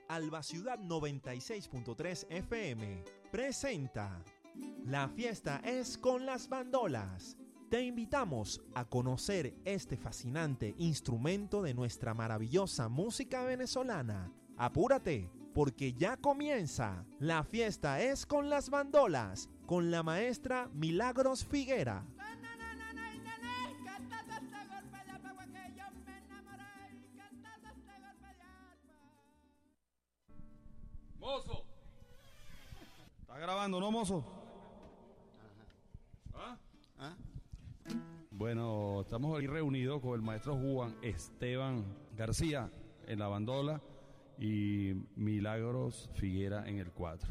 Alba Ciudad 96.3 FM presenta La fiesta es con las bandolas. Te invitamos a conocer este fascinante instrumento de nuestra maravillosa música venezolana. Apúrate, porque ya comienza La fiesta es con las bandolas, con la maestra Milagros Figuera. ¡Mozo! ¿Está grabando, no, mozo? ¿Ah? ¿Ah? Bueno, estamos aquí reunidos con el maestro Juan Esteban García en la bandola y Milagros Figuera en el cuatro.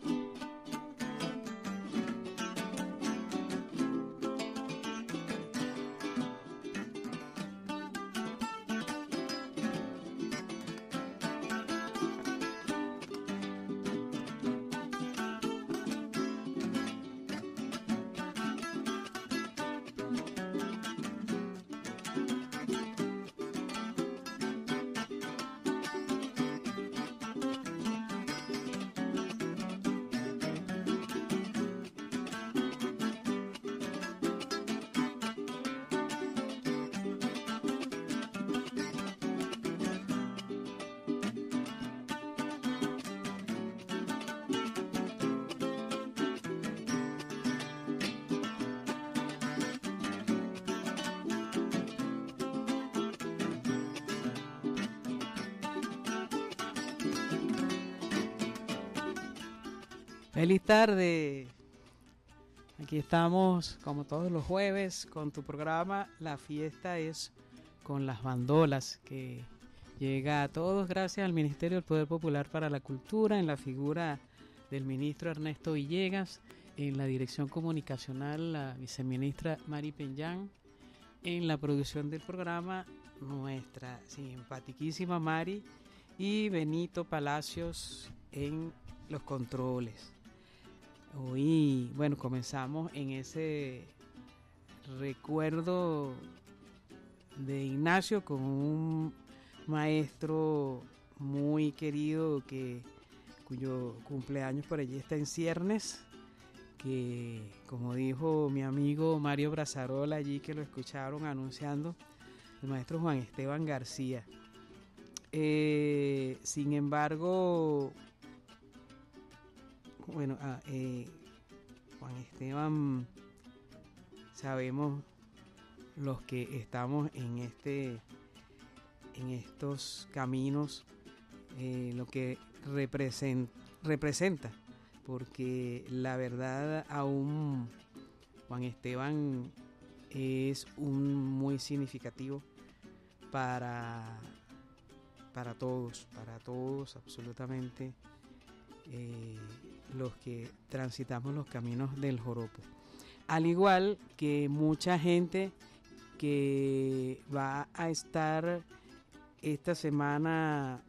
Feliz tarde. Aquí estamos como todos los jueves con tu programa La fiesta es con las bandolas, que llega a todos gracias al Ministerio del Poder Popular para la Cultura en la figura del ministro Ernesto Villegas, en la dirección comunicacional la viceministra Mari Peñán, en la producción del programa nuestra simpaticísima Mari y Benito Palacios en los controles. Hoy, bueno, comenzamos en ese recuerdo de Ignacio con un maestro muy querido cuyo cumpleaños por allí está en ciernes, que como dijo mi amigo Mario Brazarola allí que lo escucharon anunciando, el maestro Juan Esteban García. Sin embargo, bueno, Juan Esteban, sabemos los que estamos en estos caminos, lo que representa, porque la verdad aún Juan Esteban es muy significativo para todos absolutamente. Los que transitamos los caminos del joropo, al igual que mucha gente que va a estar esta semana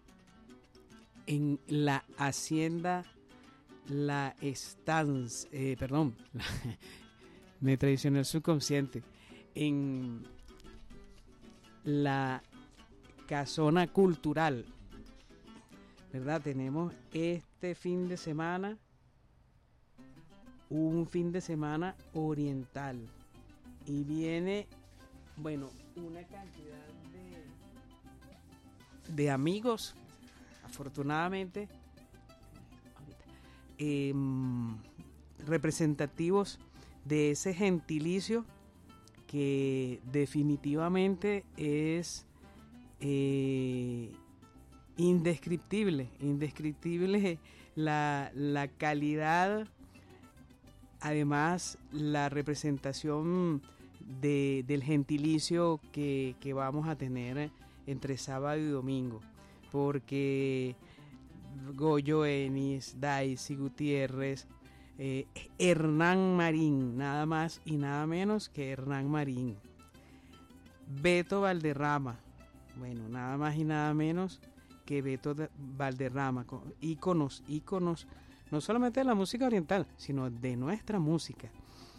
en la hacienda La Estancia, me traicionó el subconsciente, en la casona cultural, ¿verdad? Tenemos este fin de semana un fin de semana oriental y viene, bueno, una cantidad de amigos, afortunadamente, representativos de ese gentilicio que definitivamente es indescriptible la calidad, además la representación del gentilicio que vamos a tener entre sábado y domingo, porque Goyo Enis, Daisy Gutiérrez, Hernán Marín, nada más y nada menos que Hernán Marín, Beto Valderrama, bueno, nada más y nada menos que Beto Valderrama, íconos, no solamente de la música oriental, sino de nuestra música.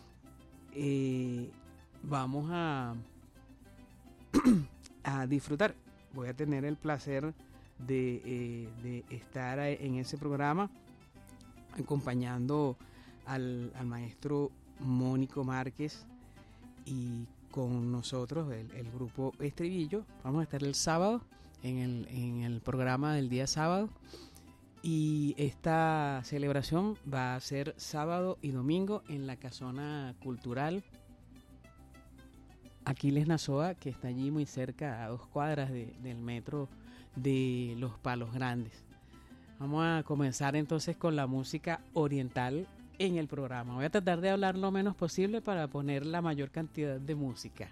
Vamos a disfrutar. Voy a tener el placer de estar en ese programa acompañando al maestro Mónico Márquez y con nosotros el grupo Estribillo. Vamos a estar el sábado en el programa del día sábado, y esta celebración va a ser sábado y domingo en la Casona Cultural Aquiles Nazoa, que está allí muy cerca, a 2 cuadras del metro de Los Palos Grandes. Vamos a comenzar entonces con la música oriental en el programa. Voy a tratar de hablar lo menos posible para poner la mayor cantidad de música.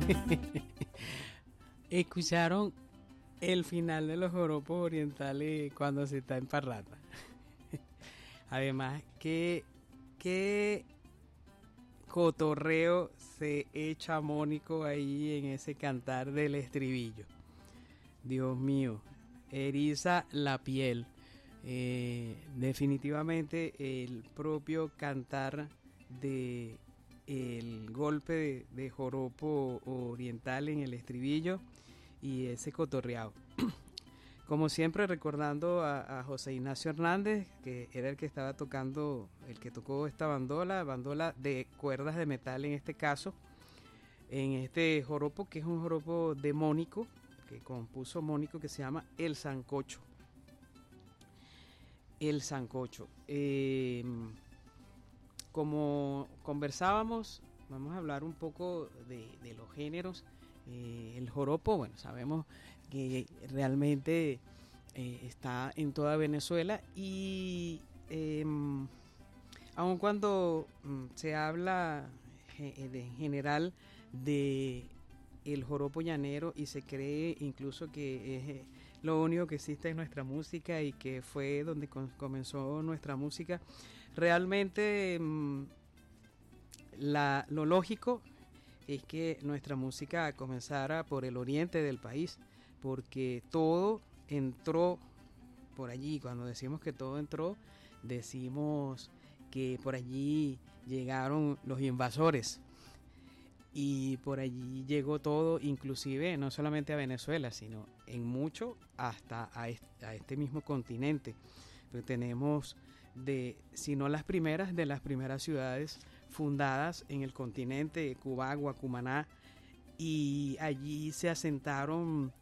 Escucharon el final de los joropos orientales cuando se está en parranda. Además, qué cotorreo se echa Mónico ahí en ese cantar del estribillo. Dios mío, eriza la piel. Definitivamente el propio cantar de el golpe de joropo oriental en el estribillo y ese cotorreado. Como siempre, recordando a José Ignacio Hernández, que era el que estaba tocando, el que tocó esta bandola de cuerdas de metal en este caso, en este joropo, que es un joropo de Mónico, que compuso Mónico, que se llama El Sancocho. El Sancocho. Como conversábamos, vamos a hablar un poco de los géneros. El joropo, bueno, sabemos que realmente está en toda Venezuela y aun cuando se habla en general de el joropo llanero y se cree incluso que es lo único que existe en nuestra música y que fue donde comenzó nuestra música, realmente lo lógico es que nuestra música comenzara por el oriente del país, porque todo entró por allí. Cuando decimos que todo entró, decimos que por allí llegaron los invasores y por allí llegó todo, inclusive no solamente a Venezuela, sino en mucho hasta a este mismo continente. Pero tenemos si no las primeras, de las primeras ciudades fundadas en el continente, Cubagua, Cumaná, y allí se asentaron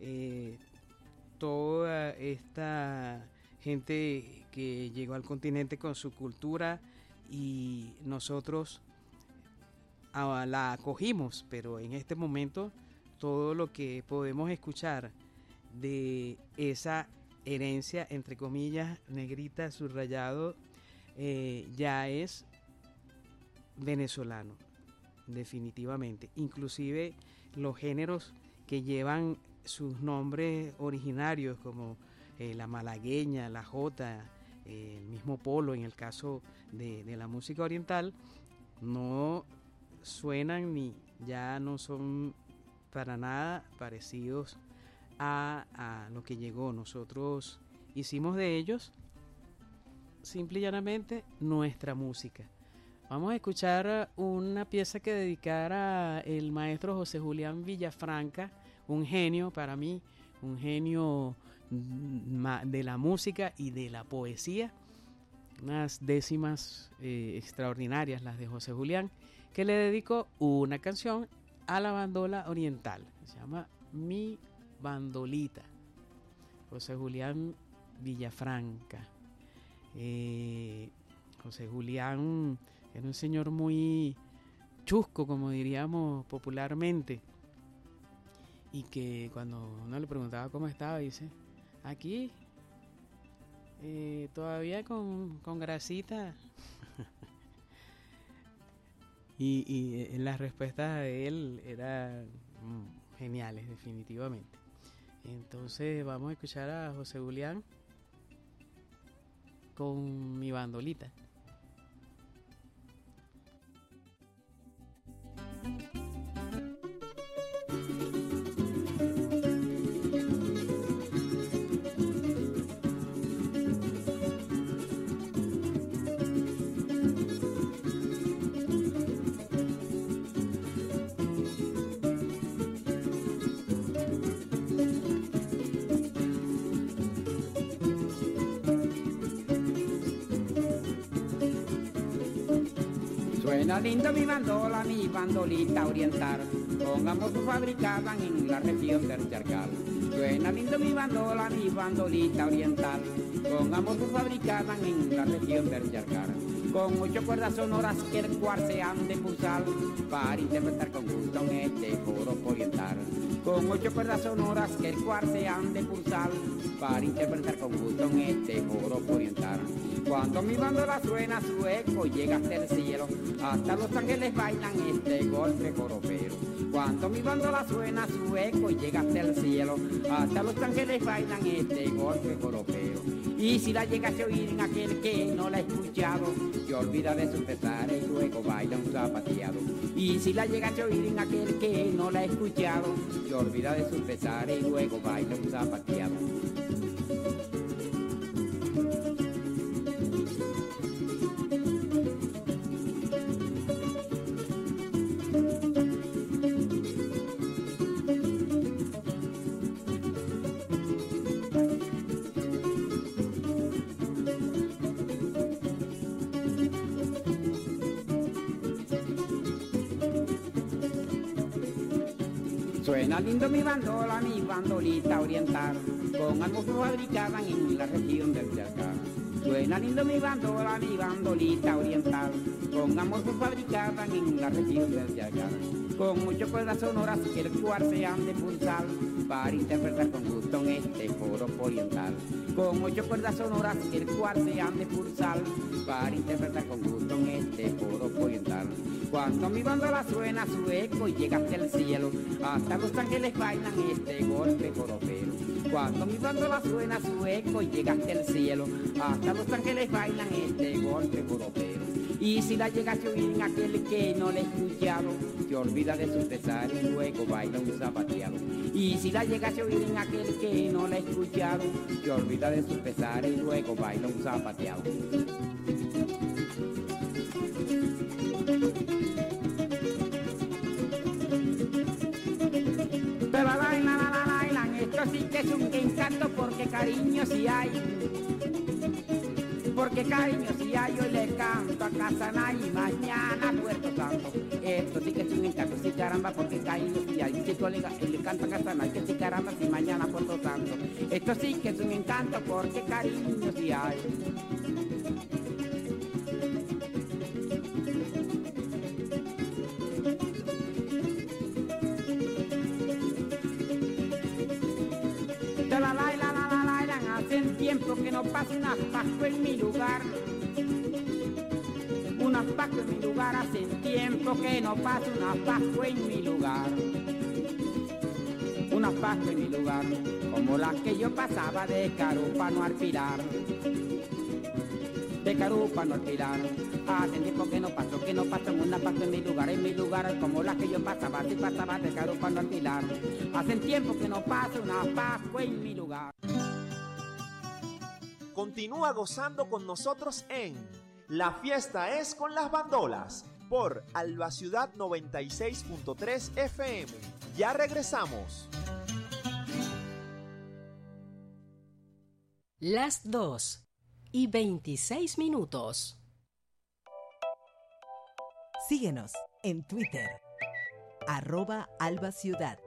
toda esta gente que llegó al continente con su cultura y nosotros la acogimos, pero en este momento todo lo que podemos escuchar de esa herencia, entre comillas, negrita, subrayado, ya es venezolano, definitivamente. Inclusive los géneros que llevan sus nombres originarios, como la malagueña, la jota, el mismo polo, en el caso de la música oriental, no suenan ni ya no son para nada parecidos a lo que llegó. Nosotros hicimos de ellos simple y llanamente nuestra música. Vamos a escuchar una pieza que dedicara el maestro José Julián Villafranca, un genio para mí, un genio de la música y de la poesía, unas décimas extraordinarias las de José Julián, que le dedicó una canción a la bandola oriental, se llama Mi Bandolita. José Julián Villafranca. José Julián era un señor muy chusco, como diríamos popularmente, y que cuando uno le preguntaba cómo estaba, dice, aquí todavía con grasita. y las respuestas de él eran geniales, definitivamente. Entonces vamos a escuchar a José Julián con Mi Bandolita. Suena lindo mi bandola, mi bandolita oriental, con amor fabricaban en la región del Charcal. Suena lindo mi bandola, mi bandolita oriental, con amor fabricaban en la región del Charcal. Con 8 cuerdas sonoras que el cual se han de pulsar para interpretar con gusto en este joropo oriental. Con 8 cuerdas sonoras que el cual se han de pulsar para interpretar con gusto en este joropo oriental. Cuando mi bandola suena, su eco llega hasta el cielo, hasta los ángeles bailan este golpe joropero. Cuando mi bandola suena su eco y llega hasta el cielo, hasta los ángeles bailan este golpe europeo. Y si la llegas a oír en aquel que no la ha escuchado, se olvida de sus pesares y luego baila un zapateado. Y si la llegas a oír en aquel que no la ha escuchado, se olvida de sus pesares y luego baila un zapateado. Suena lindo mi bandola, mi bandolita oriental, con almorzos fabricadas en la región del Chacal. Suena lindo mi bandola, mi bandolita oriental, con almorzos fabricadas en la región del Chacal. Con muchas cuerdas sonoras que el cual se han de pulsar para interpretar con gusto en este foro oriental. Con muchas cuerdas sonoras que el cual se han de pulsar para interpretar con gusto en este foro oriental. Cuando mi bandola suena su eco y llega hasta el cielo, hasta los ángeles bailan este golpe europeo. Cuando mi bandola suena su eco y llega hasta el cielo, hasta los ángeles bailan este golpe europeo. Y si la llegas a oír en aquel que no le ha escuchado, se olvida de sus pesares y luego baila un zapateado. Y si la llegas a oír en aquel que no la ha escuchado, se olvida de sus pesares y luego baila un zapateado. Esto sí que es un encanto porque cariño sí hay. Porque cariño si hay, hoy le canto a Casanay y mañana a Puerto Santo. Esto sí que es un encanto, sí caramba, porque cariño si hay. Si tú le canto a Casanay, que sí caramba, si mañana a Puerto Santo. Esto sí que es un encanto porque cariño si hay. Hace tiempo que no pasa una Pascua en mi lugar. Una Pascua en mi lugar, hace tiempo que no pasa una Pascua en mi lugar. Una Pascua en mi lugar, como la que yo pasaba de Carúpano al Pilar. De Carúpano al Pilar. Hace tiempo que no paso una Pascua en mi lugar, como la que yo pasaba, si pasaba de Carúpano al Pilar. Hace tiempo que no pasa una Pascua en mi lugar. Continúa gozando con nosotros en La Fiesta es con las Bandolas por Alba Ciudad 96.3 FM. Ya regresamos. Las 2:26. Síguenos en Twitter, @AlbaCiudad.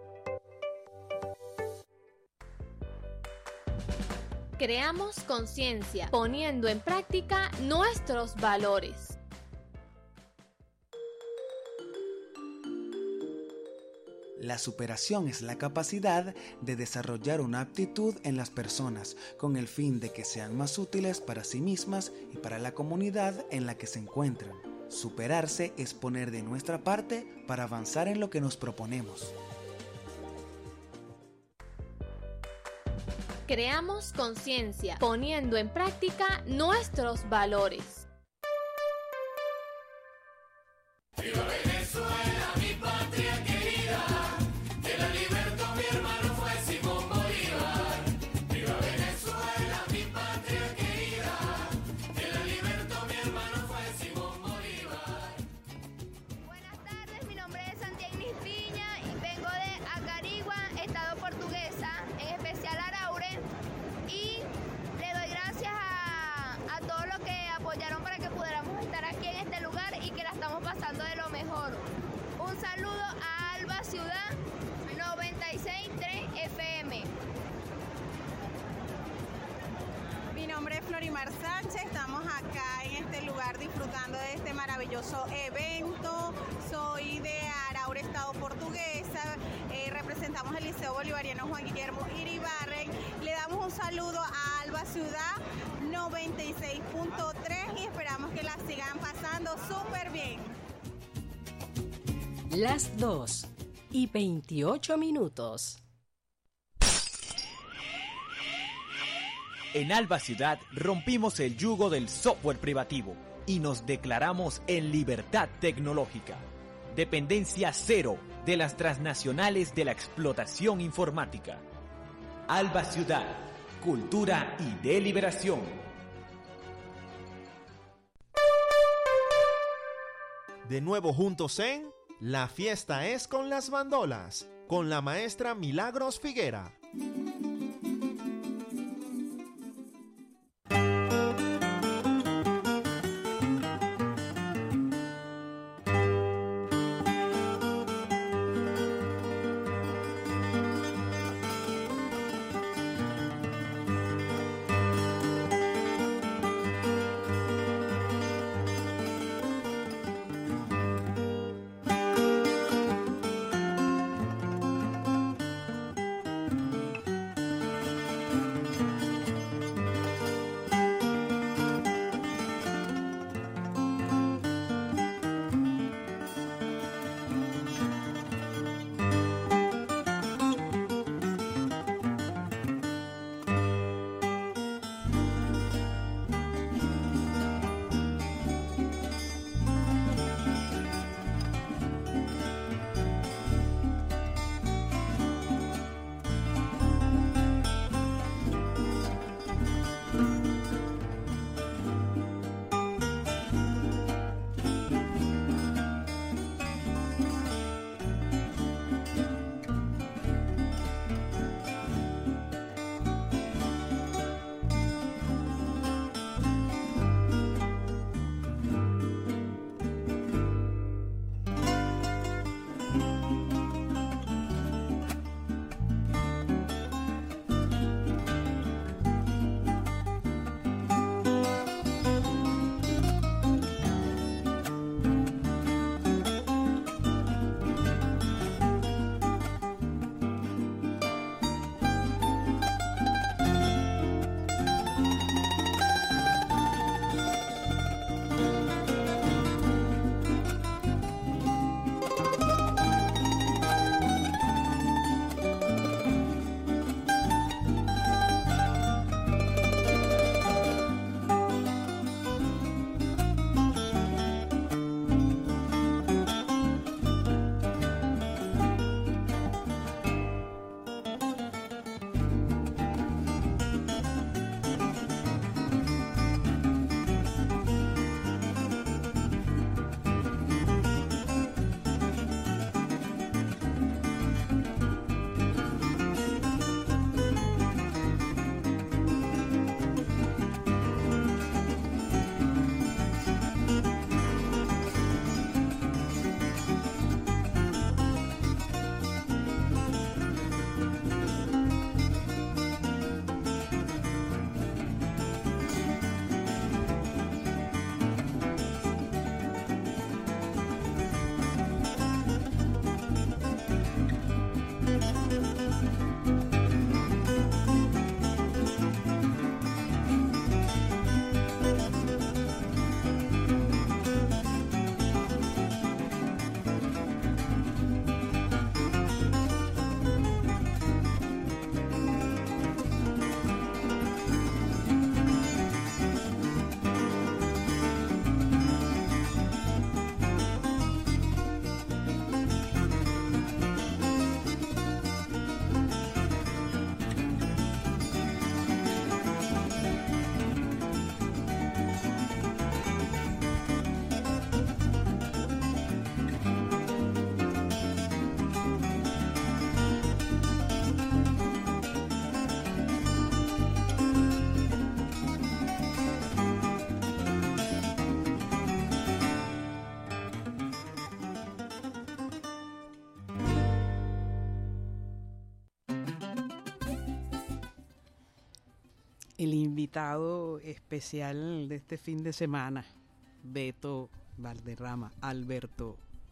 Creamos conciencia, poniendo en práctica nuestros valores. La superación es la capacidad de desarrollar una aptitud en las personas con el fin de que sean más útiles para sí mismas y para la comunidad en la que se encuentran. Superarse es poner de nuestra parte para avanzar en lo que nos proponemos. Creamos conciencia, poniendo en práctica nuestros valores. ¡Viva Venezuela, mi patria querida! Que la libertó mi hermano fue Simón Bolívar. ¡Viva Venezuela, mi patria querida! Que la libertó mi hermano fue Simón Bolívar. Buenas tardes, mi nombre es Santiago Piña y vengo de Acarigua, estado Portuguesa, en especial Araure. Y le doy gracias a todos los que apoyaron para que pudiéramos estar aquí en este lugar y que la estamos pasando de lo mejor. Un saludo a Alba Ciudad 96.3 FM. Mi nombre es Florimar Sánchez, estamos acá en este lugar disfrutando de este maravilloso evento. Soy de Araure, estado Portuguesa, representamos el Liceo Bolivariano Juan Guillermo Iribarren. Le damos un saludo a Alba Ciudad 96.3 y esperamos que la sigan pasando súper bien. Las 6:28. En Alba Ciudad rompimos el yugo del software privativo y nos declaramos en libertad tecnológica. Dependencia cero de las transnacionales de la explotación informática. Alba Ciudad, cultura y deliberación. De nuevo juntos en La Fiesta es con las Bandolas, con la maestra Milagros Figuera. El invitado especial de este fin de semana, Beto Valderrama, Alberto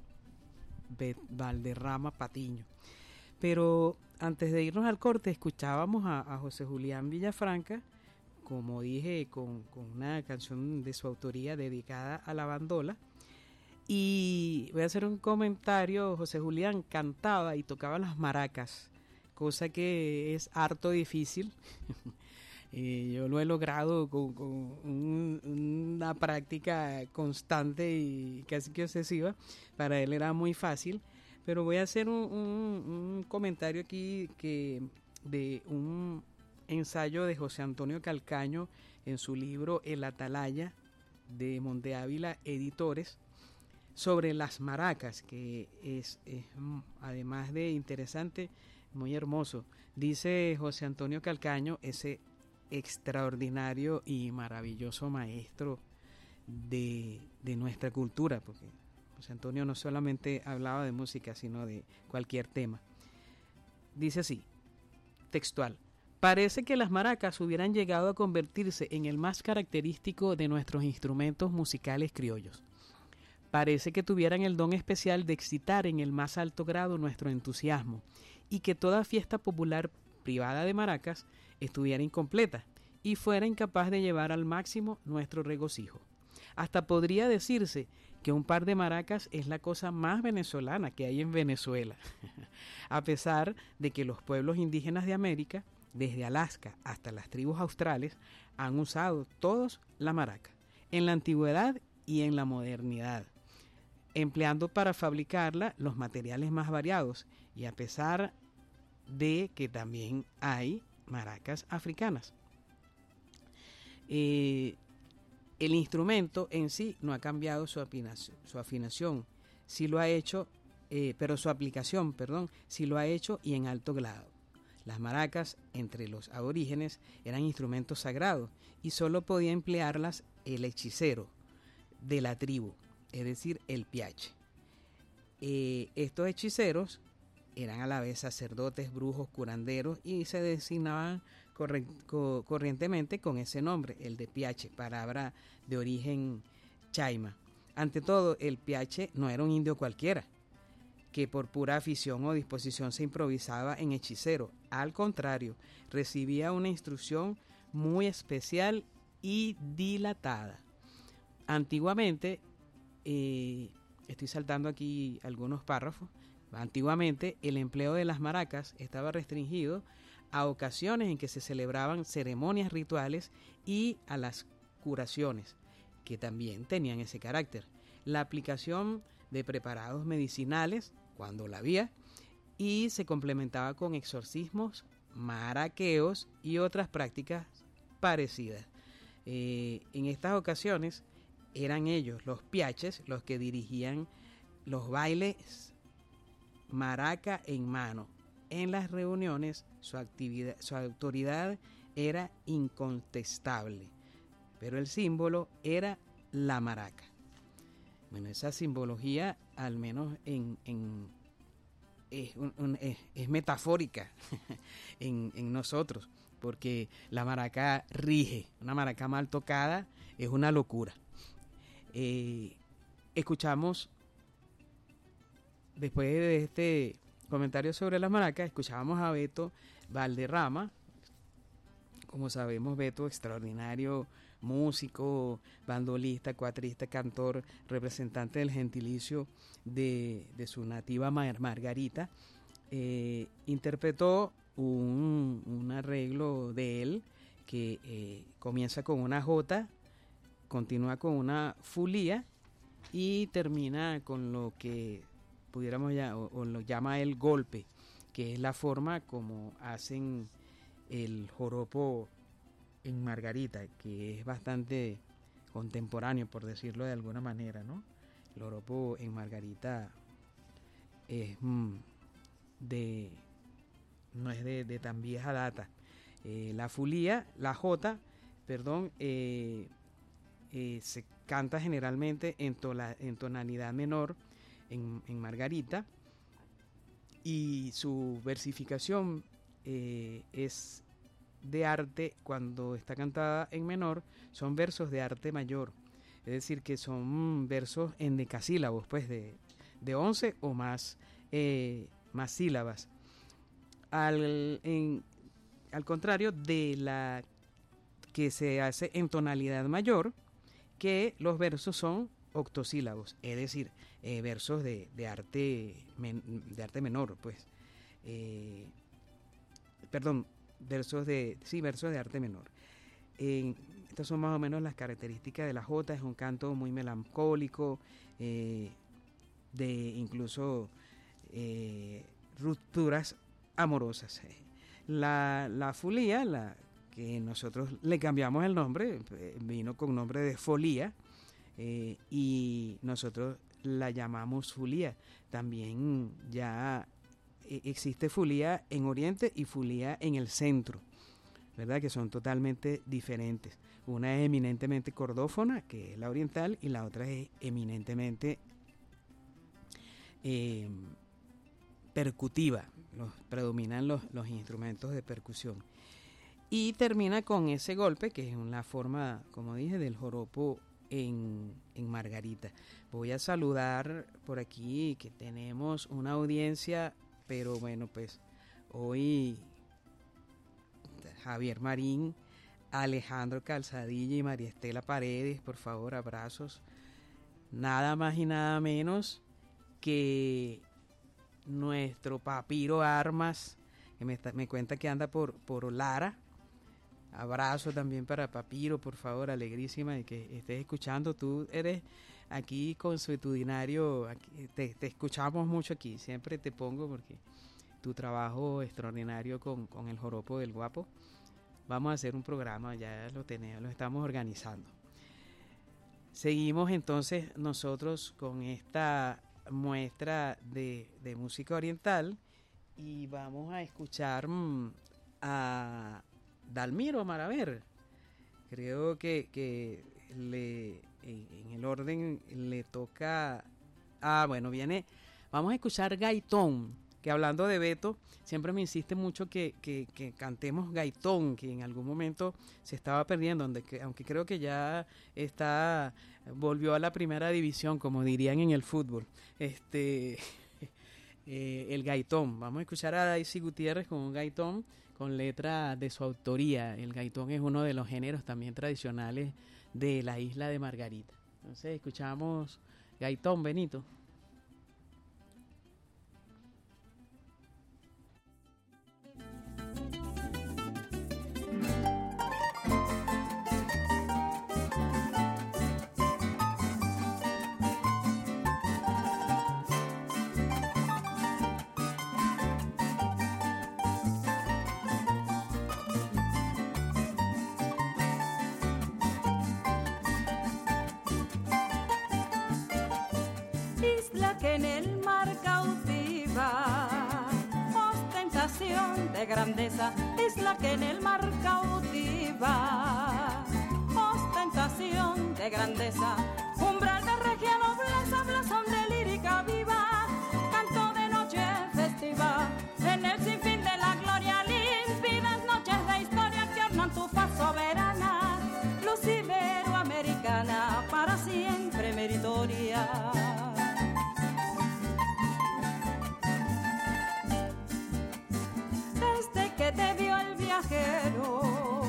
Valderrama Patiño. Pero antes de irnos al corte, escuchábamos a José Julián Villafranca, como dije, con una canción de su autoría dedicada a la bandola. Y voy a hacer un comentario. José Julián cantaba y tocaba las maracas, cosa que es harto difícil. Yo lo he logrado con una práctica constante y casi que obsesiva. Para él era muy fácil, pero voy a hacer un comentario aquí de un ensayo de José Antonio Calcaño en su libro El Atalaya, de Monte Ávila Editores, sobre las maracas, que es además de interesante, muy hermoso. Dice José Antonio Calcaño, ese extraordinario y maravilloso maestro de nuestra cultura, porque José Antonio no solamente hablaba de música, sino de cualquier tema. Dice así, textual: parece que las maracas hubieran llegado a convertirse en el más característico de nuestros instrumentos musicales criollos. Parece que tuvieran el don especial de excitar en el más alto grado nuestro entusiasmo, y que toda fiesta popular privada de maracas estuviera incompleta y fuera incapaz de llevar al máximo nuestro regocijo. Hasta podría decirse que un par de maracas es la cosa más venezolana que hay en Venezuela, a pesar de que los pueblos indígenas de América, desde Alaska hasta las tribus australes, han usado todos la maraca, en la antigüedad y en la modernidad, empleando para fabricarla los materiales más variados, y a pesar de que también hay maracas africanas. El instrumento en sí no ha cambiado su afinación, sí lo ha hecho, pero su aplicación, sí lo ha hecho, y en alto grado. Las maracas entre los aborígenes eran instrumentos sagrados y solo podía emplearlas el hechicero de la tribu, es decir, el piache. Estos hechiceros eran a la vez sacerdotes, brujos, curanderos, y se designaban corrientemente con ese nombre, el de piache, palabra de origen chaima. Ante todo, el piache no era un indio cualquiera, que por pura afición o disposición se improvisaba en hechicero. Al contrario, recibía una instrucción muy especial y dilatada. Antiguamente, estoy saltando aquí algunos párrafos, antiguamente el empleo de las maracas estaba restringido a ocasiones en que se celebraban ceremonias rituales y a las curaciones, que también tenían ese carácter. La aplicación de preparados medicinales, cuando la había, y se complementaba con exorcismos, maraqueos y otras prácticas parecidas. En estas ocasiones eran ellos, los piaches, los que dirigían los bailes maraca en mano. En las reuniones su autoridad era incontestable, pero el símbolo era la maraca. Bueno, esa simbología, al menos es metafórica en nosotros, porque la maraca rige. Una maraca mal tocada es una locura. Escuchamos, después de este comentario sobre las maracas, escuchábamos a Beto Valderrama. Como sabemos, Beto, extraordinario músico, bandolista, cuatrista, cantor, representante del gentilicio de su nativa Margarita, interpretó un arreglo de él que comienza con una jota, continúa con una fulía y termina con lo que pudiéramos ya, o lo llama el golpe, que es la forma como hacen el joropo en Margarita, que es bastante contemporáneo, por decirlo de alguna manera, ¿no? El joropo en Margarita es no es de tan vieja data. La fulía, la jota, se canta generalmente en tonalidad menor en Margarita, y su versificación es de arte. Cuando está cantada en menor, son versos de arte mayor, es decir, que son versos en decasílabos, pues de 11 o más sílabas, al contrario de la que se hace en tonalidad mayor, que los versos son octosílabos, es decir, versos de arte menor, pues. Versos de arte menor. Estas son más o menos las características de la jota. Es un canto muy melancólico, de incluso rupturas amorosas. La fulía, que nosotros le cambiamos el nombre, vino con nombre de folía, y nosotros la llamamos fulía. También ya existe fulía en Oriente y fulía en el centro, ¿verdad? Que son totalmente diferentes. Una es eminentemente cordófona, que es la oriental, y la otra es eminentemente percutiva. Predominan los instrumentos de percusión. Y termina con ese golpe, que es una forma, como dije, del joropo en Margarita. Voy a saludar por aquí que tenemos una audiencia, pero bueno, pues hoy Javier Marín, Alejandro Calzadilla y María Estela Paredes, por favor, abrazos. Nada más y nada menos que nuestro Papiro Armas, que me cuenta que anda por Lara. Abrazo también para Papiro, por favor, alegrísima de que estés escuchando. Tú eres aquí consuetudinario, te escuchamos mucho aquí, siempre te pongo porque tu trabajo extraordinario con el joropo del guapo. Vamos a hacer un programa, ya lo estamos organizando. Seguimos entonces nosotros con esta muestra de música oriental y vamos a escuchar a Dalmiro Maraver. Creo que en el orden le toca... vamos a escuchar Gaitón, que hablando de Beto, siempre me insiste mucho que cantemos Gaitón, que en algún momento se estaba perdiendo, aunque creo que ya volvió a la primera división, como dirían en el fútbol. El Gaitón. Vamos a escuchar a Daisy Gutiérrez con un Gaitón con letra de su autoría. El gaitón es uno de los géneros también tradicionales de la isla de Margarita. Entonces escuchamos Gaitón, Benito. En el mar cautiva, ostentación de grandeza, isla que en el mar cautiva, ostentación de grandeza, umbral de regia nobleza, blasón de lírica viva, canto de noche festiva, en el sinfín de la gloria, límpidas noches de historia que ornan tu faz soberana, luz iberoamericana, para siempre meritoria. Te vio el viajero,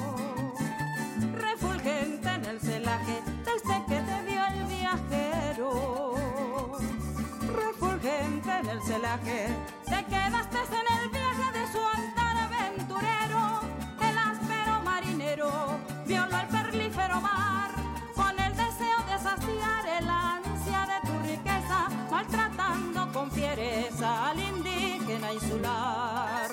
refulgente en el celaje, desde que te vio el viajero, refulgente en el celaje, te quedaste en el viaje de su andar aventurero, el áspero marinero, violó el perlífero mar, con el deseo de saciar el ansia de tu riqueza, maltratando con fiereza al indígena insular.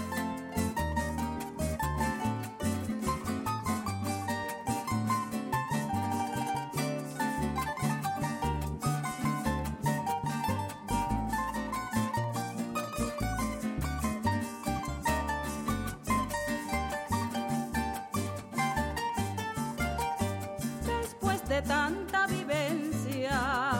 De tanta vivencia,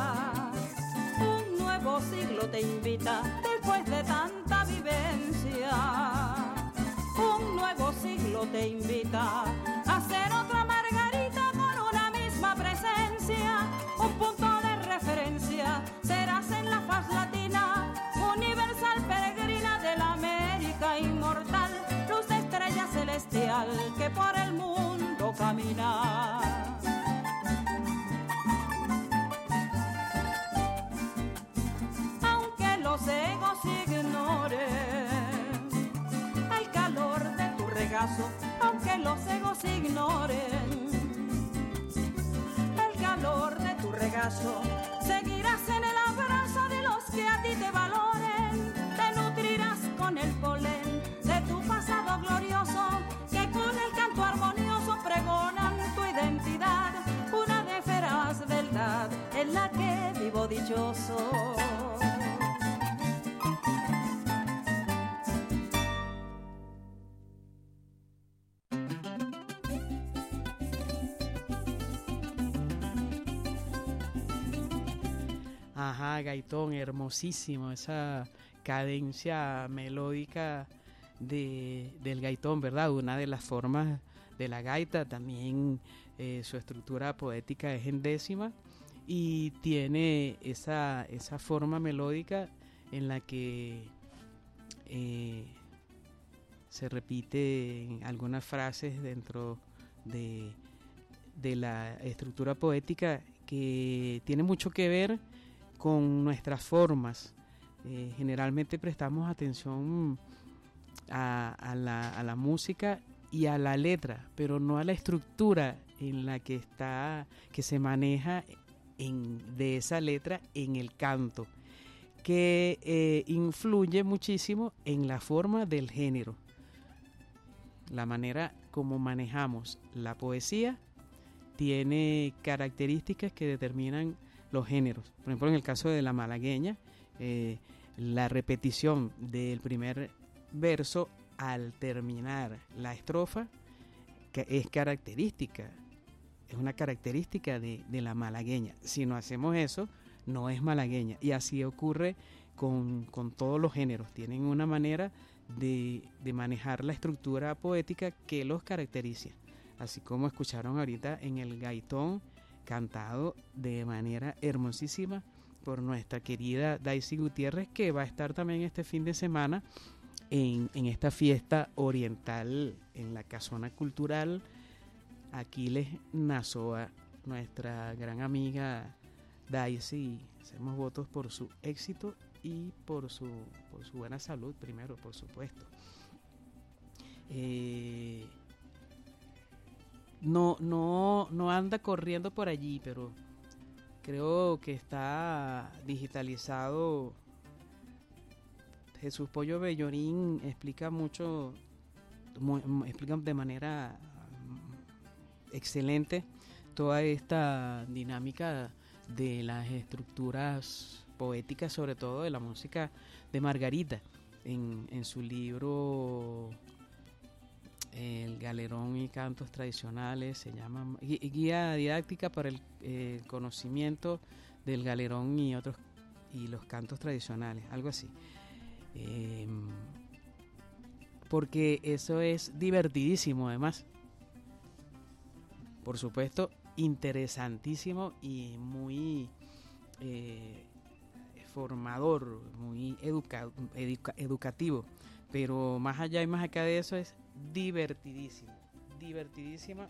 un nuevo siglo te invita. Después de tanta vivencia, un nuevo siglo te invita a ser otra Margarita con una misma presencia, un punto de referencia. Serás en la faz latina, universal peregrina de la América inmortal, luz de estrella celestial que por el mundo camina. regazo, aunque los egos ignoren el calor de tu regazo. Seguirás en el abrazo de los que a ti te valoren, te nutrirás con el polen de tu pasado glorioso, que con el canto armonioso pregonan tu identidad, una de feraz verdad en la que vivo dichoso. Ajá, gaitón, hermosísimo, esa cadencia melódica del gaitón, ¿verdad? Una de las formas de la gaita, también su estructura poética es en décima y tiene esa forma melódica en la que se repiten algunas frases dentro de la estructura poética que tiene mucho que ver con nuestras formas. Generalmente prestamos atención a la música y a la letra, pero no a la estructura en la que se maneja de esa letra en el canto, que influye muchísimo en la forma del género. La manera como manejamos la poesía tiene características que determinan los géneros. Por ejemplo, en el caso de la malagueña, la repetición del primer verso al terminar la estrofa es característica, es una característica de la malagueña. Si no hacemos eso, no es malagueña. Y así ocurre con todos los géneros. Tienen una manera de manejar la estructura poética que los caracteriza. Así como escucharon ahorita en el gaitón, cantado de manera hermosísima por nuestra querida Daisy Gutiérrez, que va a estar también este fin de semana en esta fiesta oriental en la Casona Cultural Aquiles Nazoa. Nuestra gran amiga Daisy, hacemos votos por su éxito y por su buena salud primero, por supuesto. No anda corriendo por allí, pero creo que está digitalizado. Jesús Pollo Bellorín explica explica de manera excelente toda esta dinámica de las estructuras poéticas, sobre todo de la música de Margarita, en su libro El Galerón y Cantos Tradicionales, se llama Guía Didáctica para el Conocimiento del Galerón y los Cantos Tradicionales, algo así. Porque eso es divertidísimo, además, por supuesto, interesantísimo y muy formador, muy educativo, pero más allá y más acá de eso es divertidísima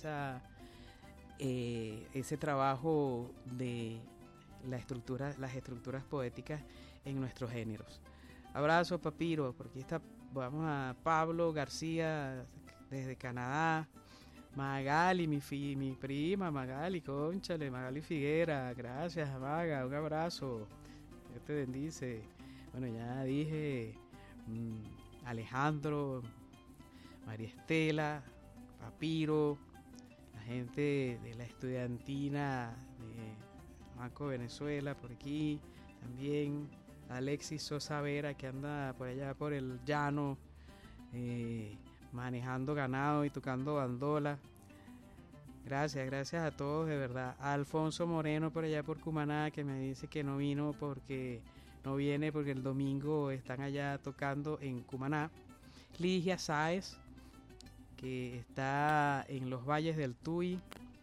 ese trabajo de las estructuras poéticas en nuestros géneros. Abrazo, Papiro. Por aquí vamos a Pablo García desde Canadá. Magali, mi prima Magali, cónchale, Magali Figuera, gracias Maga, un abrazo, Dios te bendice. Bueno, ya dije Alejandro, María Estela, Papiro, la gente de la estudiantina de Manco, Venezuela, por aquí, también Alexis Sosa Vera, que anda por allá por el llano, manejando ganado y tocando bandola. Gracias a todos, de verdad. A Alfonso Moreno por allá por Cumaná, que me dice que no viene porque el domingo están allá tocando en Cumaná. Ligia Sáez, que está en los Valles del Tuy.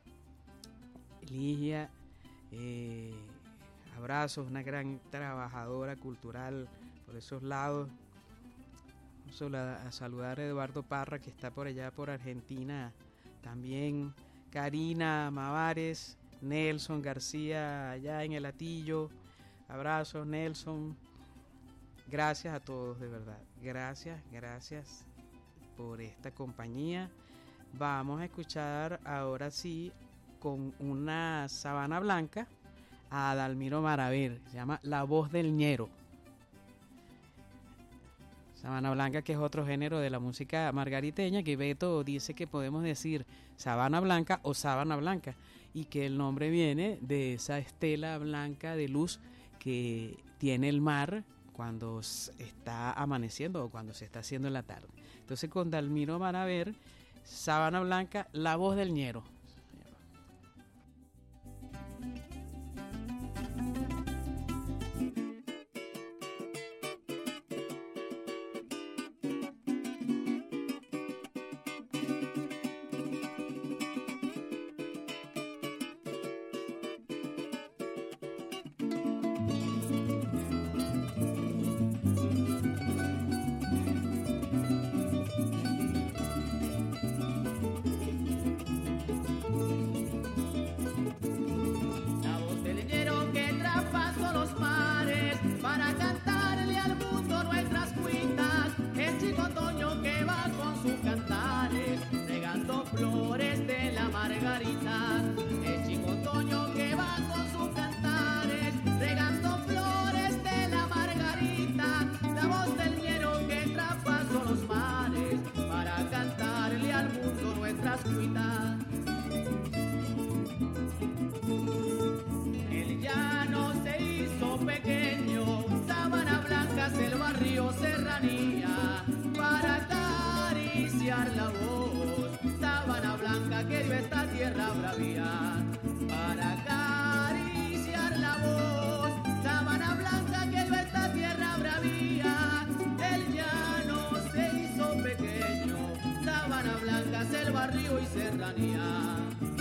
Ligia, abrazos, una gran trabajadora cultural por esos lados. A saludar a Eduardo Parra, que está por allá por Argentina también. Karina Mavares, Nelson García allá en el Atillo. Abrazos, Nelson. Gracias a todos, de verdad. Gracias por esta compañía. Vamos a escuchar ahora sí con una Sabana Blanca a Adalmiro Maraver, se llama La Voz del Ñero. Sabana Blanca, que es otro género de la música margariteña, que Beto dice que podemos decir Sabana Blanca o Sábana Blanca, y que el nombre viene de esa estela blanca de luz que tiene el mar cuando está amaneciendo o cuando se está haciendo en la tarde. Entonces con Dalmiro Maraver, Sabana Blanca, La Voz del Ñero. El llano se hizo pequeño, Sabana Blanca, selva, río, serranía, para acariciar la voz. Sabana Blanca, que dio esta tierra bravía, para acariciar la voz. Sabana Blanca, que dio esta tierra bravía. El llano se hizo pequeño, Sabana Blanca, selva, río y serranía.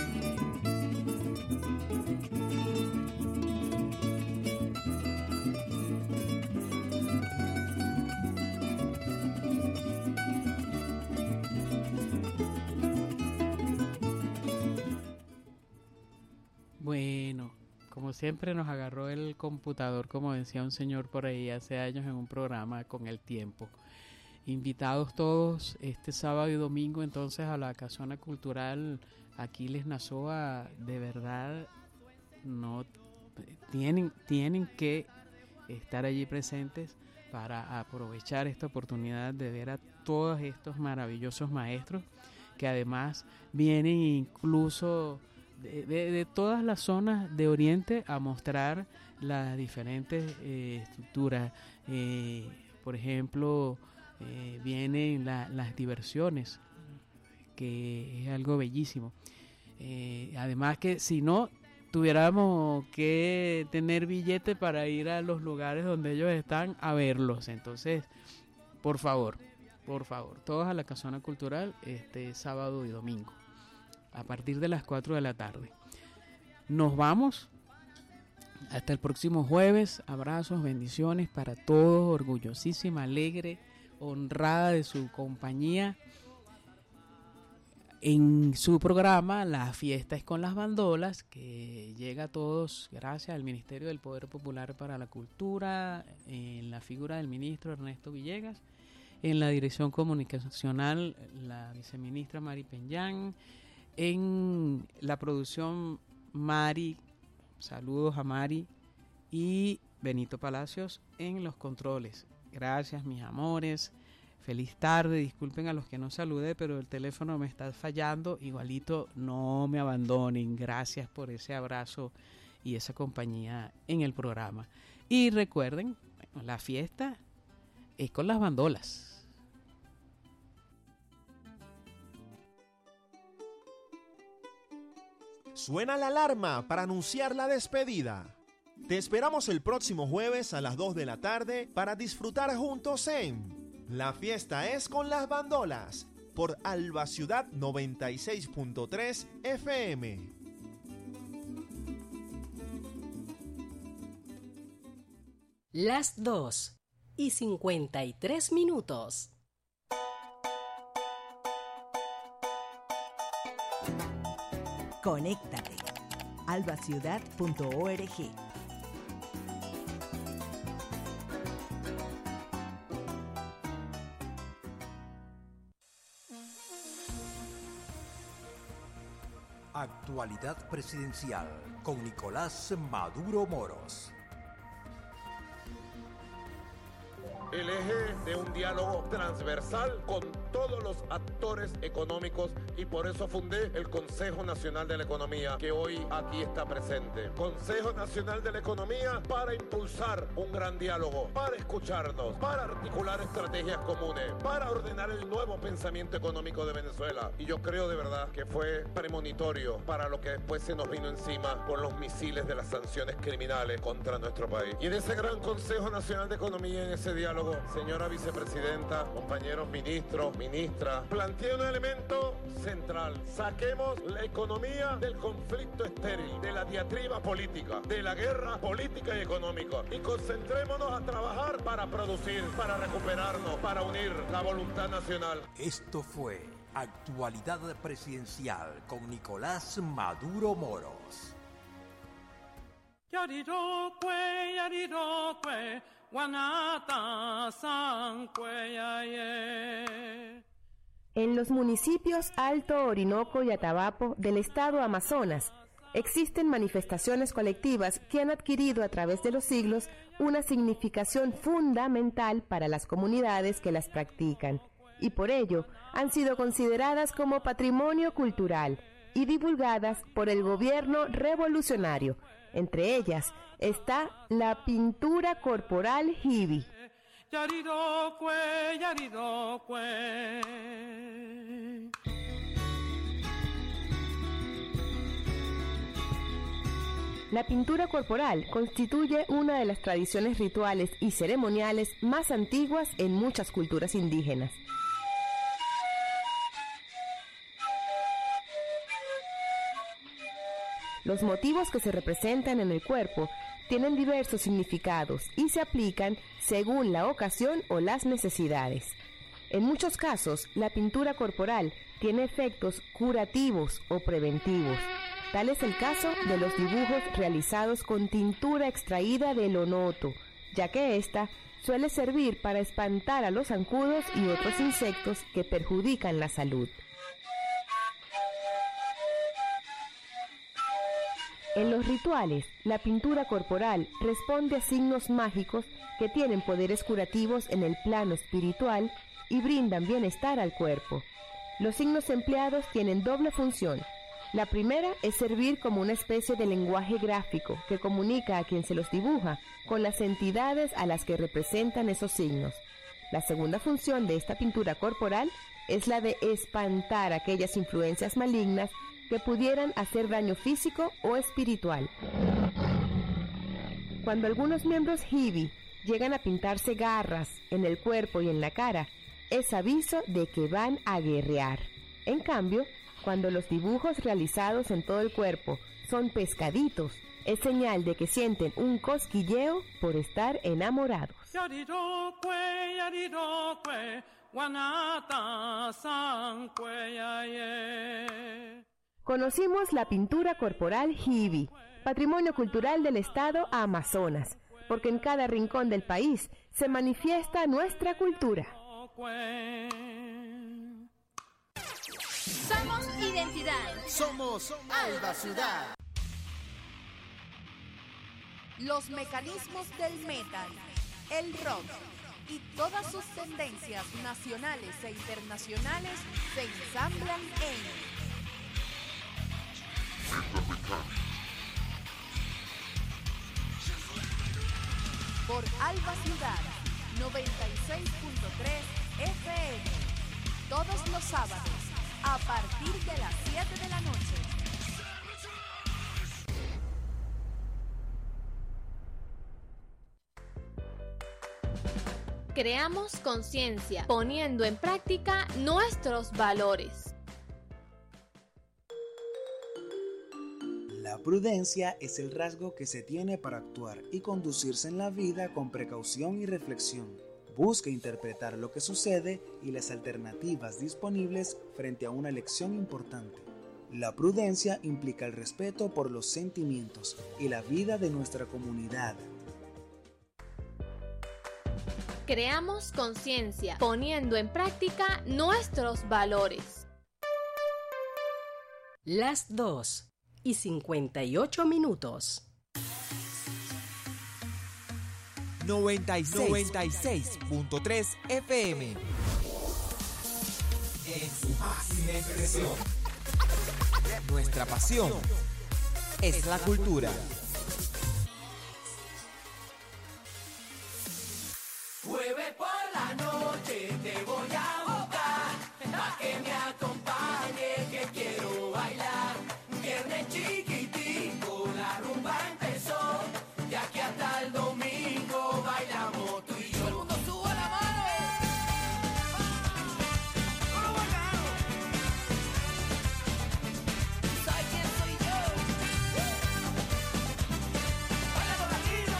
Bueno, como siempre nos agarró el computador, como decía un señor por ahí hace años en un programa, con el tiempo. Invitados todos este sábado y domingo entonces a la Casona Cultural Aquiles Nazoa. De verdad no tienen que estar allí presentes para aprovechar esta oportunidad de ver a todos estos maravillosos maestros que además vienen incluso de todas las zonas de Oriente a mostrar las diferentes estructuras. Por ejemplo, vienen las diversiones, que es algo bellísimo. Además que si no tuviéramos que tener billete para ir a los lugares donde ellos están a verlos. Entonces, por favor, todos a la Casona Cultural este sábado y domingo a partir de las 4 de la tarde. Nos vamos hasta el próximo jueves. Abrazos, bendiciones para todos. Orgullosísima, alegre, honrada de su compañía en su programa La Fiesta es con las Bandolas, que llega a todos gracias al Ministerio del Poder Popular para la Cultura, en la figura del ministro Ernesto Villegas, en la dirección comunicacional la viceministra Mari Peñán, en la producción Mari, saludos a Mari, y Benito Palacios en los controles. Gracias, mis amores. Feliz tarde. Disculpen a los que no saludé, pero el teléfono me está fallando. Igualito, no me abandonen. Gracias por ese abrazo y esa compañía en el programa. Y recuerden, bueno, la fiesta es con las bandolas. Suena la alarma para anunciar la despedida. Te esperamos el próximo jueves a las 2 de la tarde para disfrutar juntos en La Fiesta es con las Bandolas por Alba Ciudad 96.3 FM. Las 2:53. Conéctate. albaciudad.org. Actualidad Presidencial con Nicolás Maduro Moros. El eje de un diálogo transversal con todos los actores económicos, y por eso fundé el Consejo Nacional de la Economía, que hoy aquí está presente. Consejo Nacional de la Economía para impulsar un gran diálogo, para escucharnos, para articular estrategias comunes, para ordenar el nuevo pensamiento económico de Venezuela. Y yo creo de verdad que fue premonitorio para lo que después se nos vino encima con los misiles de las sanciones criminales contra nuestro país. Y en ese gran Consejo Nacional de Economía, en ese diálogo, señora vicepresidenta, compañeros ministros, ministras, planteé un elemento central. Saquemos la economía del conflicto estéril, de la diatriba política, de la guerra política y económica, y concentrémonos a trabajar para producir, para recuperarnos, para unir la voluntad nacional. Esto fue Actualidad Presidencial con Nicolás Maduro Moros. Yarirokwe, yarirokwe, guanata sancueyaye. En los municipios Alto Orinoco y Atabapo del estado Amazonas existen manifestaciones colectivas que han adquirido a través de los siglos una significación fundamental para las comunidades que las practican y por ello han sido consideradas como patrimonio cultural y divulgadas por el gobierno revolucionario. Entre ellas está la pintura corporal Hibi. Yarirokwe, yarirokwe. La pintura corporal constituye una de las tradiciones rituales y ceremoniales más antiguas en muchas culturas indígenas. Los motivos que se representan en el cuerpo tienen diversos significados y se aplican según la ocasión o las necesidades. En muchos casos, la pintura corporal tiene efectos curativos o preventivos. Tal es el caso de los dibujos realizados con tintura extraída del onoto, ya que ésta suele servir para espantar a los zancudos y otros insectos que perjudican la salud. En los rituales, la pintura corporal responde a signos mágicos que tienen poderes curativos en el plano espiritual y brindan bienestar al cuerpo. Los signos empleados tienen doble función. La primera es servir como una especie de lenguaje gráfico que comunica a quien se los dibuja con las entidades a las que representan esos signos. La segunda función de esta pintura corporal es la de espantar aquellas influencias malignas que pudieran hacer daño físico o espiritual. Cuando algunos miembros Hibi llegan a pintarse garras en el cuerpo y en la cara, es aviso de que van a guerrear. En cambio, cuando los dibujos realizados en todo el cuerpo son pescaditos, es señal de que sienten un cosquilleo por estar enamorados. Yarirokwe, yarirokwe, guanata sancueyaye. Conocimos la pintura corporal Hibi, patrimonio cultural del estado Amazonas, porque en cada rincón del país se manifiesta nuestra cultura. Somos identidad. Somos Alba Ciudad. Los mecanismos del metal, el rock y todas sus tendencias nacionales e internacionales se ensamblan en por Alba Ciudad 96.3 FM, todos los sábados a partir de las 7 de la noche. Creamos conciencia, poniendo en práctica nuestros valores. La prudencia es el rasgo que se tiene para actuar y conducirse en la vida con precaución y reflexión. Busca interpretar lo que sucede y las alternativas disponibles frente a una elección importante. La prudencia implica el respeto por los sentimientos y la vida de nuestra comunidad. Creamos conciencia, poniendo en práctica nuestros valores. Las 2:58. 96.3 FM. En su máxima expresión. Nuestra pasión es la cultura. Jueves por la noche te voy a buscar, pa' que me acompañe, que quiero bailar. Viernes chiquitico, la rumba empezó, de aquí hasta el domingo bailamos tú y yo. Todo el mundo suba la mano. ¿Sabes quién soy yo? Baila con latino.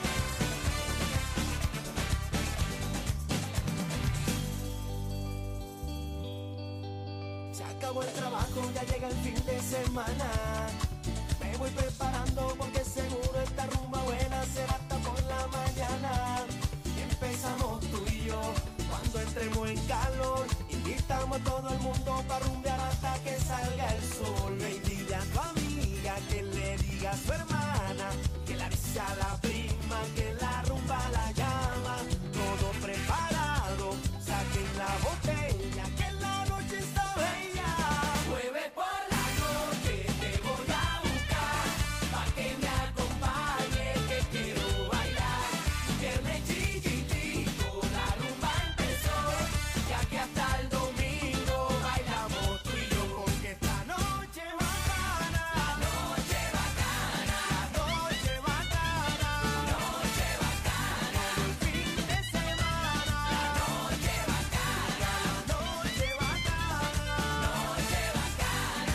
Se acabó el trabajo, ya llega el fin de semana. Me voy preparando porque seguro esta rumba buena será hasta por la mañana. Y empezamos tú y yo, cuando entremos en calor, invitamos a todo el mundo para rumbear hasta que salga el sol. Ve y dile a tu amiga que le diga a su hermana, que la avise a la prima, que la rumba la llama. Todo preparado, saquen la botella, que la noche está bella. Jueves por la noche te voy a buscar, pa' que me acompañe, que quiero bailar. Viernes chiquitico, la rumba empezó, y aquí hasta el domingo bailamos tú y yo, porque esta noche es bacana. La noche bacana. La noche bacana. Noche bacana. Todo el fin de semana. La noche bacana. La noche bacana. Noche bacana.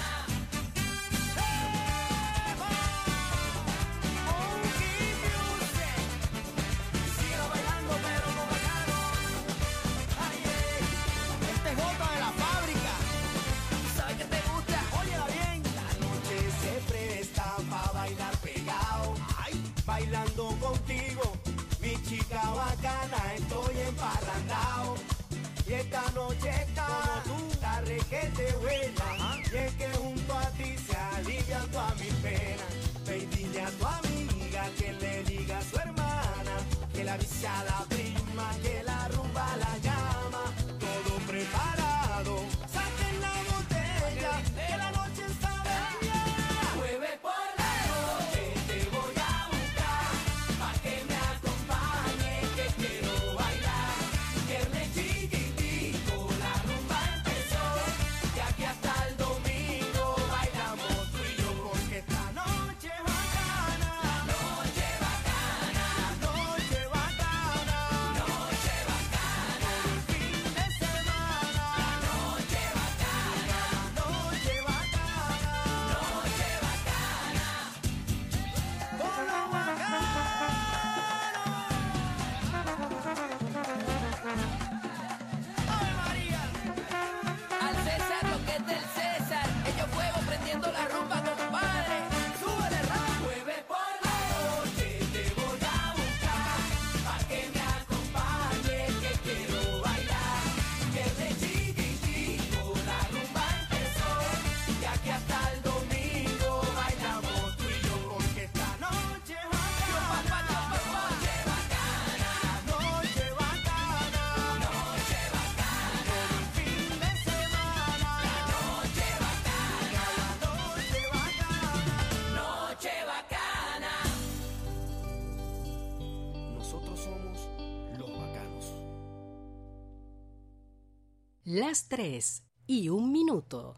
Funky music. Sigo bailando pero no bacano. Ay, este es Jota de la fábrica. ¿Sabes qué te gusta? Óyela bien. La noche se presta pa' bailar pegado. Ay, bailando contigo, mi chica bacana, estoy emparrandao. Y esta noche está como tú, la requete buena. Y es que junto a ti se alivian todas mis penas. Ve y dile a tu amiga que le diga a su hermana, que la avise a la prima, que la rumba la llama. Todo preparado, saquen la botella, que la noche está bella. Jueves por la noche te voy a buscar, pa' que me acompañe, que quiero bailar. Viernes chiquitico, la rumba empezó, de aquí hasta el domingo bailamos tú y yo, porque esta noche es bacana. La noche bacana. La noche bacana. Noche bacana. Todo el fin de semana. La noche bacana. La noche bacana. Noche bacana. Con lo bacano. ¡Ave María! Al César lo que es del César. Ellos fuego prendiendo la rumba, compadre. Súbele rap. Jueves por la noche te voy a buscar, pa' que me acompañe, que quiero bailar. Viernes chiquitico, la rumba empezó, y aquí hasta el domingo bailamos tú y yo, porque esta noche es bacana. Noche bacana. Noche bacana. Noche bacana. Todo el fin de semana. La noche bacana. La noche bacana. Noche bacana. Nosotros somos los bacanos. Las 3:01.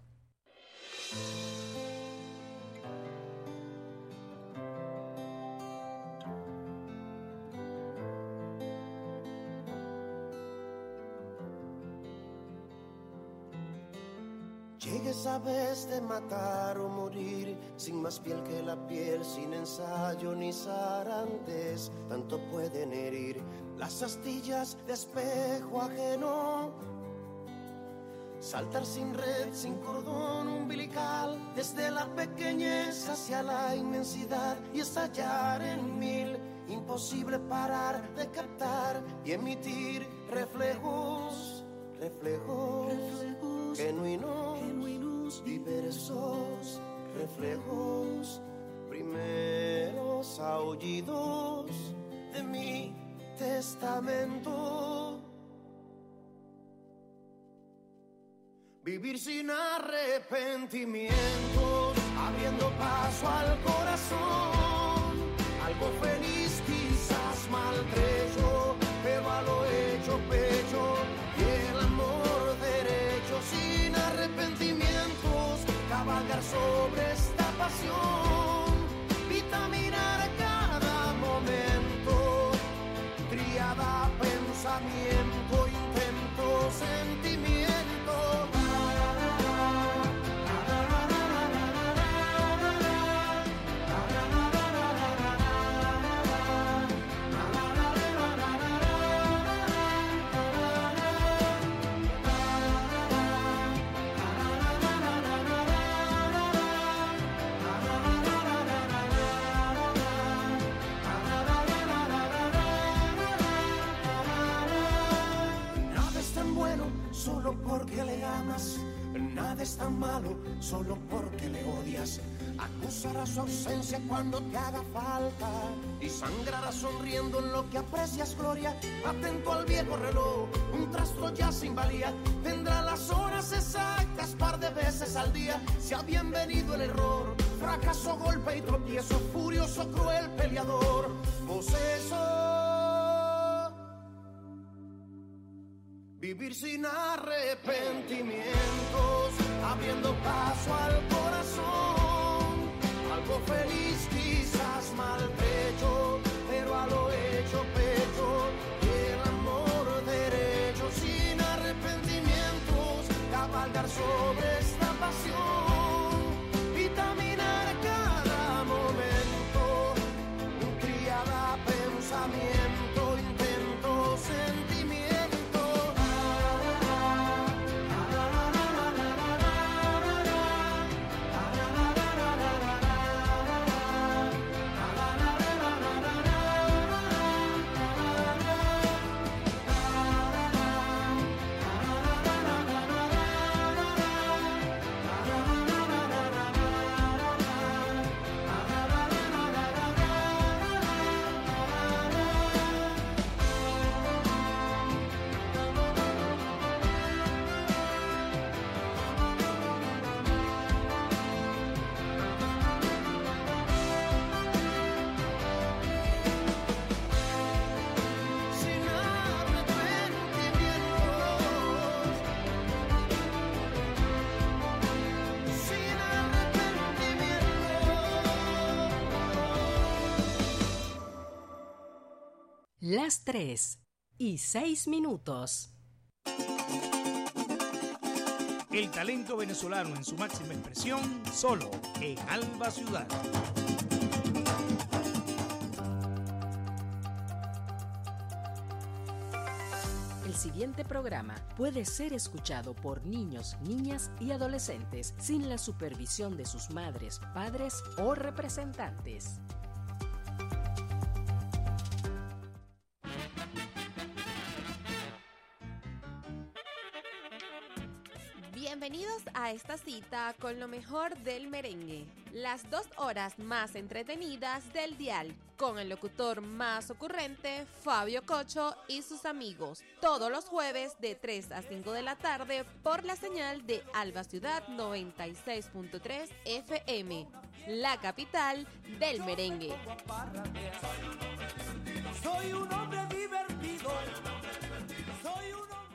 Llega esa vez de matar o morir, sin más piel que la piel, sin ensayo ni zarantes, tanto pueden herir las astillas de espejo ajeno. Saltar sin red, sin cordón umbilical, desde la pequeñez hacia la inmensidad y estallar en mil. Imposible parar de captar y emitir reflejos genuinos, diversos. reflejos, primeros aullidos de mi testamento. Vivir sin arrepentimientos, abriendo paso al corazón, algo feliz quizás maltrecho, pero a lo hecho pecho, y el amor derecho sin arrepentimientos, cabalgar sobre esta pasión, vitaminar cada momento, triada pensamiento, intento, sentimiento. Solo porque le amas, nada es tan malo, solo porque le odias. Acusarás su ausencia cuando te haga falta y sangrarás sonriendo en lo que aprecias gloria. Atento al viejo reloj, un trasto ya sin valía, tendrá las horas exactas par de veces al día. Sea bienvenido el error, fracaso, golpe y tropiezo, furioso, cruel peleador, posesor. Vivir sin arrepentimientos, abriendo paso al corazón, algo feliz quizás maltrecho, pero a lo hecho pecho, y el amor derecho sin arrepentimientos, cabalgar sobre esta pasión, vitaminar cada momento, triada pensamiento, intento, sentimiento. Las 3:06. El talento venezolano en su máxima expresión, solo en Alba Ciudad. El siguiente programa puede ser escuchado por niños, niñas y adolescentes sin la supervisión de sus madres, padres o representantes. Bienvenidos a esta cita con lo mejor del merengue, las 2 horas más entretenidas del dial, con el locutor más ocurrente, Fabio Cocho y sus amigos, todos los jueves de 3 a 5 de la tarde por la señal de Alba Ciudad 96.3 FM, la capital del merengue. Soy un hombre divertido. Soy un hombre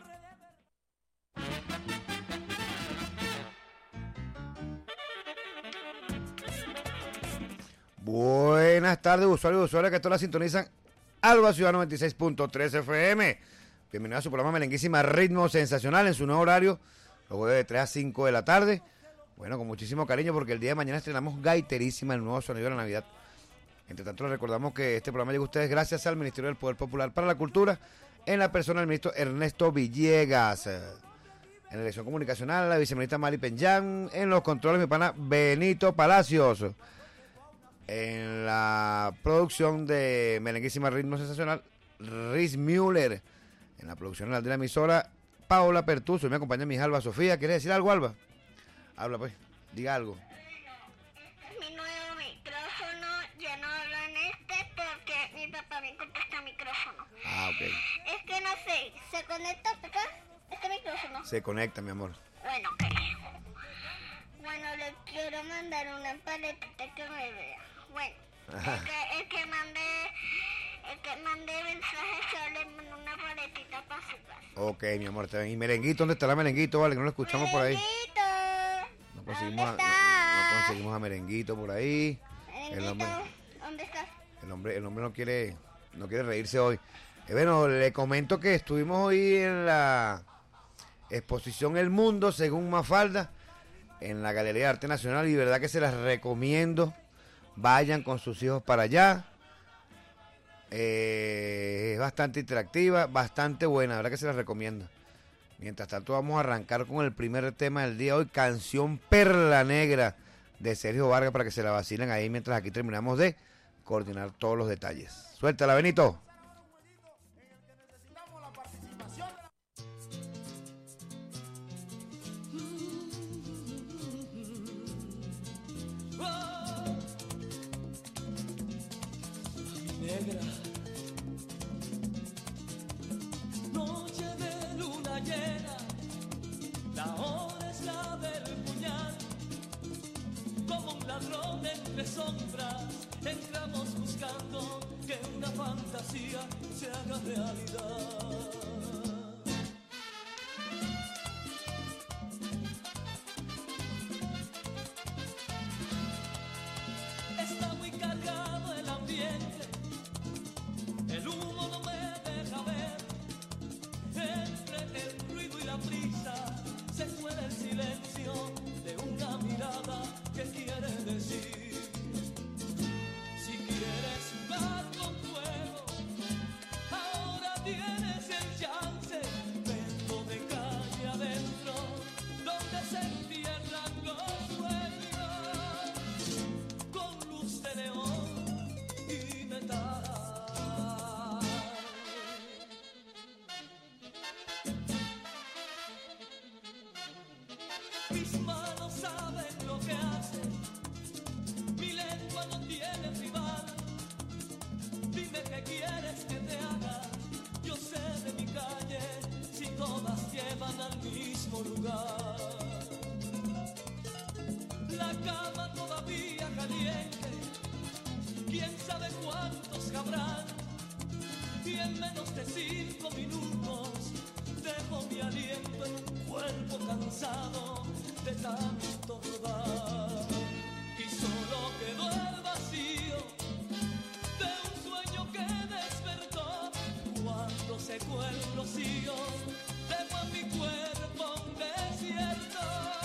Buenas tardes, usuarios y usuarias que todas la sintonizan Alba Ciudad 96.3 FM. Bienvenidos a su programa Merenguísima Ritmo Sensacional en su nuevo horario, los jueves de 3 a 5 de la tarde. Bueno, con muchísimo cariño porque el día de mañana estrenamos Gaiterísima, el nuevo sonido de la Navidad. Entre tanto, les recordamos que este programa llega a ustedes gracias al Ministerio del Poder Popular para la Cultura, en la persona del ministro Ernesto Villegas. En la dirección comunicacional, la viceministra Mari Penyán. En los controles, mi pana Benito Palacios. En la producción de Merenguísima Ritmo Sensacional, Riz Müller. En la producción de la emisora, Paola Pertuso. Me acompaña mi hija Alba Sofía. ¿Quieres decir algo, Alba? Habla pues, diga algo. conecta, papá? ¿Este micrófono? Se conecta, mi amor. Bueno, ok. Bueno, le quiero mandar una paletita que me vea. Bueno, el que mande mensajes, yo le mando una paletita para su casa. Ok, mi amor, está bien. ¿Y Merenguito? ¿Dónde está la Merenguito? Vale, que no lo escuchamos por ahí. No conseguimos a Merenguito por ahí. Merenguito, ¿dónde estás? El hombre no quiere reírse hoy. Bueno, le comento que estuvimos hoy en la exposición El Mundo, según Mafalda, en la Galería de Arte Nacional, y de verdad que se las recomiendo. Vayan con sus hijos para allá. Es bastante interactiva, bastante buena, la verdad que se las recomiendo. Mientras tanto vamos a arrancar con el primer tema del día de hoy, canción Perla Negra de Sergio Vargas, para que se la vacilen ahí mientras aquí terminamos de coordinar todos los detalles. Suéltala, Benito. Negra, noche de luna llena, la hora es la del puñal. Como un ladrón entre sombras, entramos buscando que una fantasía se haga realidad. Está muy cargado el ambiente, el humo no me deja ver. Entre el ruido y la prisa se cuela el silencio de una mirada que quiere decir: si quieres jugar con fuego, ahora tienes el chance. Vengo de calle adentro, donde se entierran los sueños, con luz de neón y metal. Mis manos saben lo que hacen, mi lengua no tiene rival. Dime qué quieres que te haga, yo sé de mi calle, si todas llevan al mismo lugar. La cama todavía caliente, quién sabe cuántos cabrán, y en menos de 5 minutos dejo mi aliento en un cuerpo cansado de tanto rodar. Y solo quedó el vacío de un sueño que despertó cuando secó el rocío. Dejó en mi cuerpo un desierto,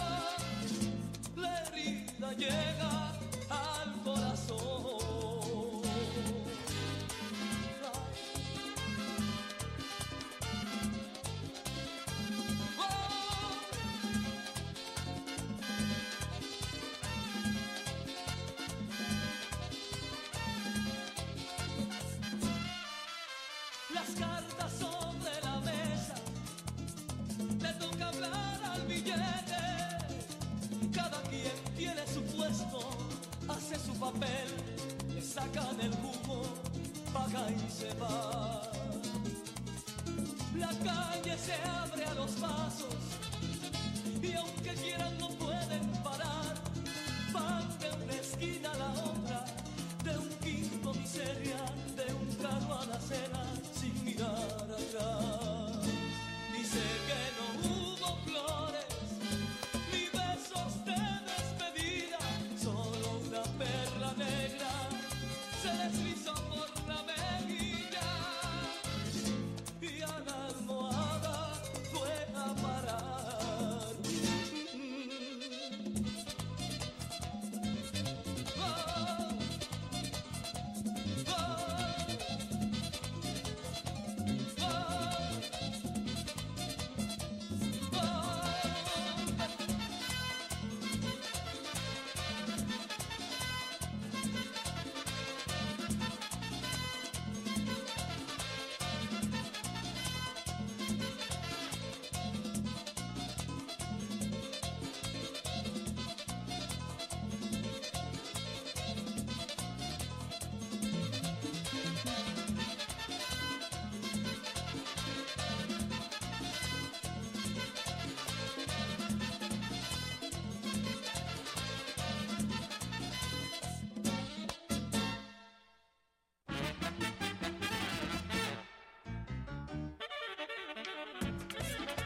la herida llega al corazón. Las cartas sobre la mesa, le toca hablar al billete. Cada quien tiene su puesto, hace su papel, le sacan el jugo, paga y se va. La calle se abre a los pasos, y aunque quieran no pueden parar. Van de una esquina a la otra, de un quinto miseria, de un carro a la cena, sin mirar atrás. Dice que no hubo flores, ni besos de despedida, solo una perla negra se deslizó por la mejilla, y a la almohada fue a parar.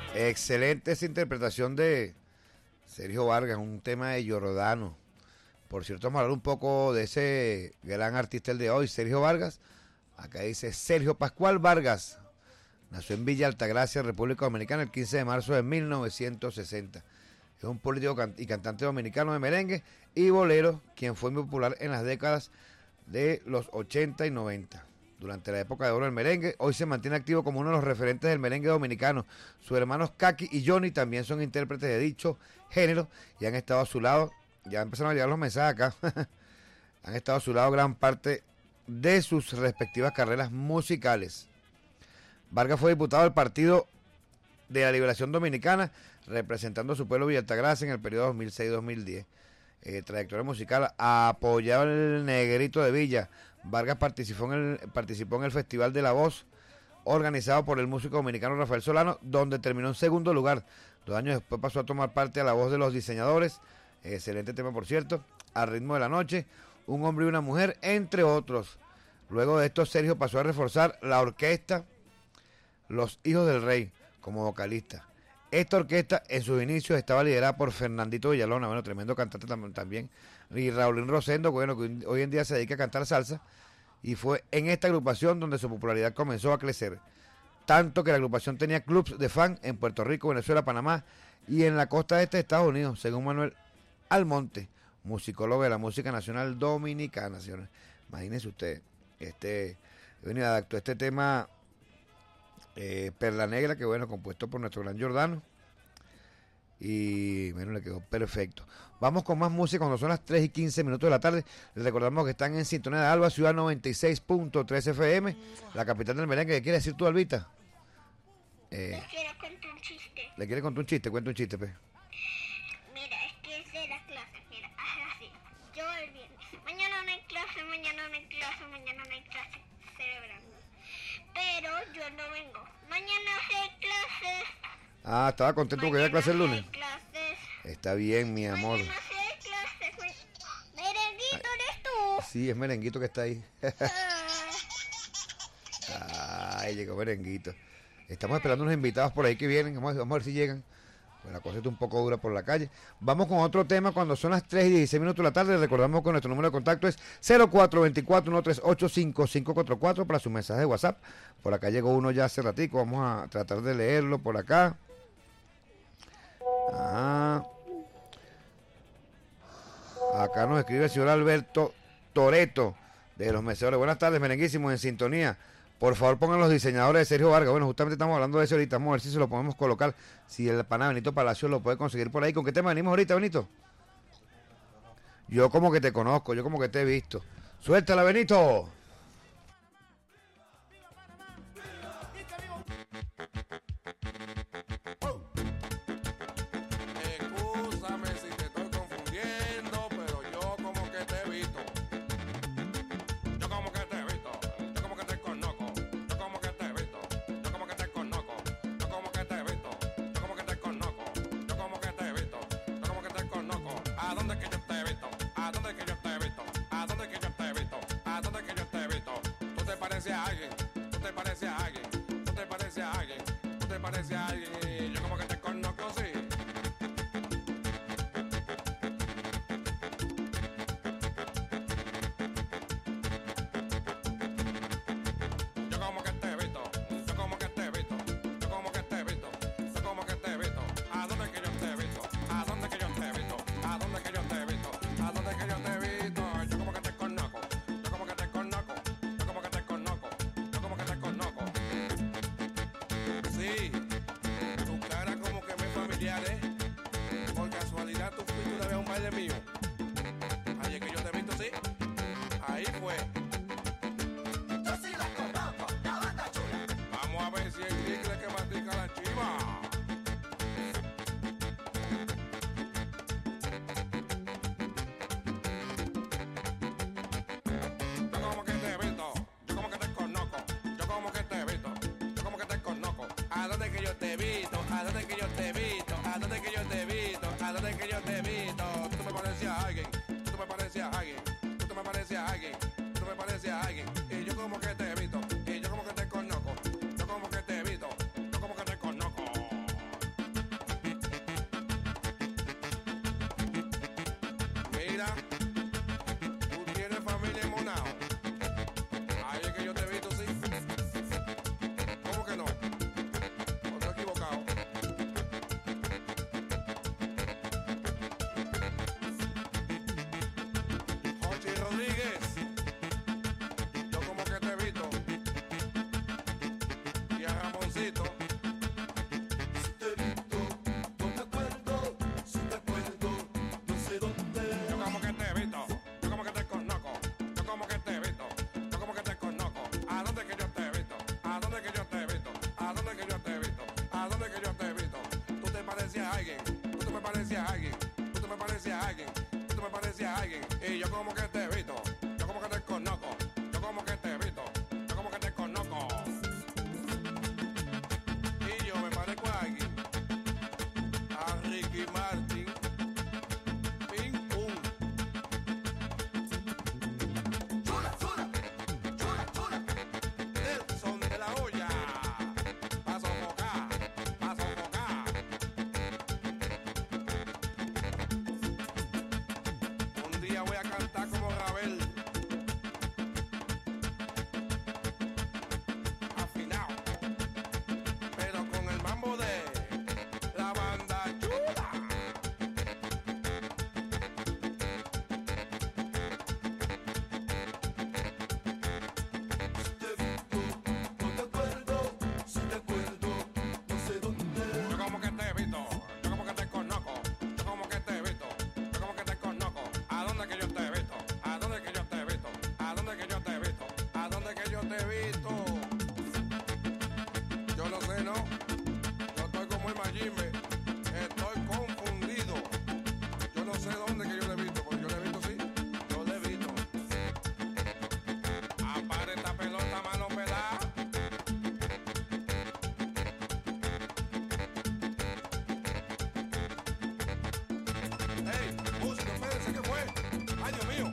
Excelente esa interpretación de Sergio Vargas, un tema de Giordano. Por cierto, vamos a hablar un poco de ese gran artista el de hoy, Sergio Vargas. Acá dice Sergio Pascual Vargas. Nació en Villa Altagracia, República Dominicana, el 15 de marzo de 1960. Es un político y cantante dominicano de merengue y bolero, quien fue muy popular en las décadas de los 80 y 90. Durante la época de oro del merengue, hoy se mantiene activo como uno de los referentes del merengue dominicano. Sus hermanos Kaki y Johnny también son intérpretes de dicho género y han estado a su lado. Ya empezaron a llegar los mensajes acá. Han estado a su lado gran parte de sus respectivas carreras musicales. Vargas fue diputado del Partido de la Liberación Dominicana, representando a su pueblo Villa Altagracia en el periodo 2006-2010. Trayectoria musical, apoyaba el Negrito de Villa. Vargas participó en el Festival de la Voz, organizado por el músico dominicano Rafael Solano, donde terminó en segundo lugar. 2 años después pasó a tomar parte a La Voz de los Diseñadores, excelente tema por cierto, Al ritmo de la noche, Un hombre y una mujer, entre otros. Luego de esto, Sergio pasó a reforzar la orquesta Los Hijos del Rey como vocalista. Esta orquesta en sus inicios estaba liderada por Fernandito Villalona, bueno, tremendo cantante también, y Raulín Rosendo, bueno, que hoy en día se dedica a cantar salsa, y fue en esta agrupación donde su popularidad comenzó a crecer, tanto que la agrupación tenía clubs de fan en Puerto Rico, Venezuela, Panamá y en la costa este de Estados Unidos, según Manuel Almonte, musicólogo de la música nacional dominicana, señores. Imagínense ustedes, adaptó este tema Perla Negra, que bueno, compuesto por nuestro gran Giordano, y bueno, le quedó perfecto. Vamos con más música cuando son las 3:15 de la tarde. Les recordamos que están en sintonía de Alba Ciudad 96.3 FM, la capital del merengue. ¿Qué quiere decir tú, Albita? Les quiero contar un chiste. ¿Le quiere contar un chiste? Cuenta un chiste, pe. Mira, es que es de la clase. Mira, así. Yo el viernes. Mañana no hay clase, mañana no hay clase, mañana no hay clase. Celebrando. Pero yo no vengo. Mañana sí hay clases. Ah, estaba contento porque había clase el lunes. Clases. Está bien, mi amor. Mañana sí hay clases. Merenguito, ¿eres tú? Sí, es Merenguito que está ahí. Ay, llegó Merenguito. Estamos esperando unos invitados por ahí que vienen. Vamos a ver si llegan. Pues la cosa está un poco dura por la calle. Vamos con otro tema cuando son las 3:16 de la tarde. Recordamos que nuestro número de contacto es 0424-138-5544 para su mensaje de WhatsApp. Por acá llegó uno ya hace ratico. Vamos a tratar de leerlo por acá. Acá nos escribe el señor Alberto Toreto de Los Meseros. Buenas tardes, merenguísimos, en sintonía. Por favor, pongan los diseñadores de Sergio Vargas. Bueno, justamente estamos hablando de eso ahorita. Vamos a ver si se lo podemos colocar. Si el pana Benito Palacio lo puede conseguir por ahí. ¿Con qué tema venimos ahorita, Benito? Yo como que te conozco, yo como que te he visto. ¡Suéltala, Benito! Excúsame si te estoy confundiendo, pero yo como que te he visto. Yo como que te he visto. Yo como que te conozco. Yo como que te he visto. Yo como que te conozco. Yo como que te he visto. Yo como que te conozco. Yo como que te he visto. Yo como que te conozco. ¿A dónde que yo te he visto? ¿A dónde que yo te he visto? ¿A dónde que yo te he visto? ¿A dónde que yo te he visto? Tú te pareces a alguien. Tú te pareces a alguien. Tú te pareces a alguien. Tú te pareces a alguien. Y yo como que te conozco, sí. Yo como que te he visto, yo como que te he visto, yo como que te he visto, yo como que te he visto. ¿A dónde que yo te he visto? ¿A dónde que yo te he visto? ¿A dónde que yo te he visto? ¿A dónde que yo te he visto? Yo como que te conozco, yo como que te conozco, yo como que te conozco, yo como que te conozco. Sí, tu cara como que me es familiar, ¿eh? Por casualidad tú fuiste una vez a un baile mío. Ahí es que yo te he visto, sí. Ahí fue. Vamos a ver si el tigre que mastica la chiva. Yo como que te he visto, yo como que te conozco, yo como que te he visto, yo como que te conozco. ¿A dónde que yo te he visto? ¿A dónde que yo te he visto? ¿A dónde que yo te he visto? ¿A dónde que yo te he visto? Tú me pareces a alguien, tú me pareces a alguien, tú me pareces a alguien, tú me pareces a alguien. Y yo como que te he visto, y yo como que te conozco, yo como que te he visto, yo como que te conozco. a alguien, tú me pareces a alguien, tú me pareces a alguien, tú me pareces a alguien. Y yo como que te he visto, yo como que te conozco, yo como que te he visto, yo como que te conozco. Y yo me parezco a alguien, a Ricky Martin, ping pum. Chula, chula, chula, chula. Nelson de la olla. Paso foca, paso foca. Un día voy a cantar como Ravel. Afinado. Pero con el mambo de la banda chula. Yo como que te he visto, yo como que te conozco, yo como que te he visto, yo como que te conozco. ¿A dónde que yo te he visto? ¿A dónde que yo te he visto? ¿A dónde que yo te he visto? ¿A dónde que yo te he visto? Yo no sé, ¿no? Yo estoy como el Mayimbe, estoy confundido. Yo no sé dónde que yo le he visto, porque yo le he visto, sí, yo le he visto. Apare esta pelota, mano pelada. ¡Ey! ¡Música, espérense! ¿Qué fue? ¡Ay, Dios mío!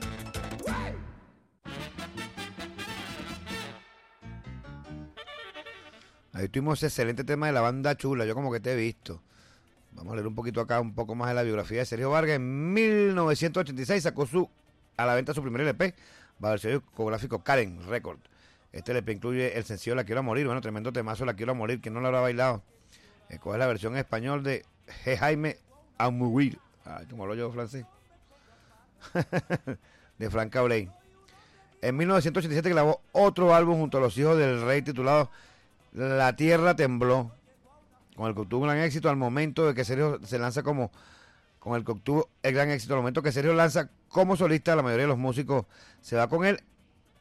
Ahí tuvimos ese excelente tema de la banda chula, yo como que te he visto. Vamos a leer un poquito acá, un poco más de la biografía de Sergio Vargas. En 1986 sacó a la venta su primer LP, bajo el sello discográfico Karen Record. Este LP incluye el sencillo La Quiero a Morir, bueno, tremendo temazo La Quiero a Morir, ¿quién no lo habrá bailado? ¿Cuál es la versión en español de Jaime a Mourir? Ay, como hablo yo francés. De Frank Cabré. En 1987 grabó otro álbum junto a los hijos del rey titulado La Tierra Tembló, con el que obtuvo un gran éxito al momento de que Sergio se lanza como, con el que obtuvo el gran éxito al momento que Sergio lanza como solista. La mayoría de los músicos se va con él,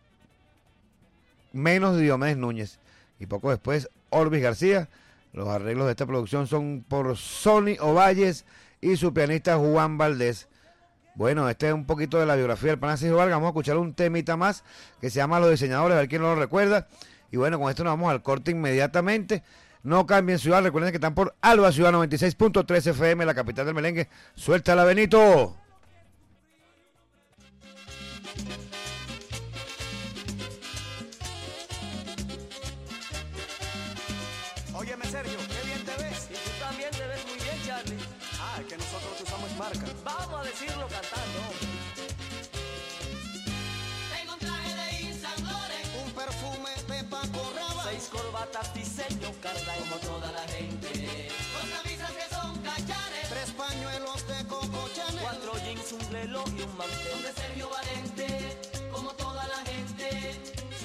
menos Diomedes Núñez, y poco después Orvis García. Los arreglos de esta producción son por Sonny Ovalles y su pianista Juan Valdés. Bueno, este es un poquito de la biografía del pana Sergio Vargas. Vamos a escuchar un temita más que se llama Los Diseñadores, a ver quién no lo recuerda. Y bueno, con esto nos vamos al corte inmediatamente. No cambien ciudad, recuerden que están por Alba Ciudad 96.3 FM, la capital del merengue. Suéltala, Benito. Óyeme, Sergio, qué bien te ves. Y tú también te ves muy bien, Charlie. Ah, que nosotros usamos marca. Vamos a decirlo cantando. Tengo un traje de Yves Saint Laurent, Un perfume de Paco Rabanne, 6 corbatas diseño Carla, como toda la gente. 2 camisas que son cachares, 3 pañuelos de Coco Chanel, 4 jeans, un reloj y un mantel. son de Sergio Valente, como toda la gente.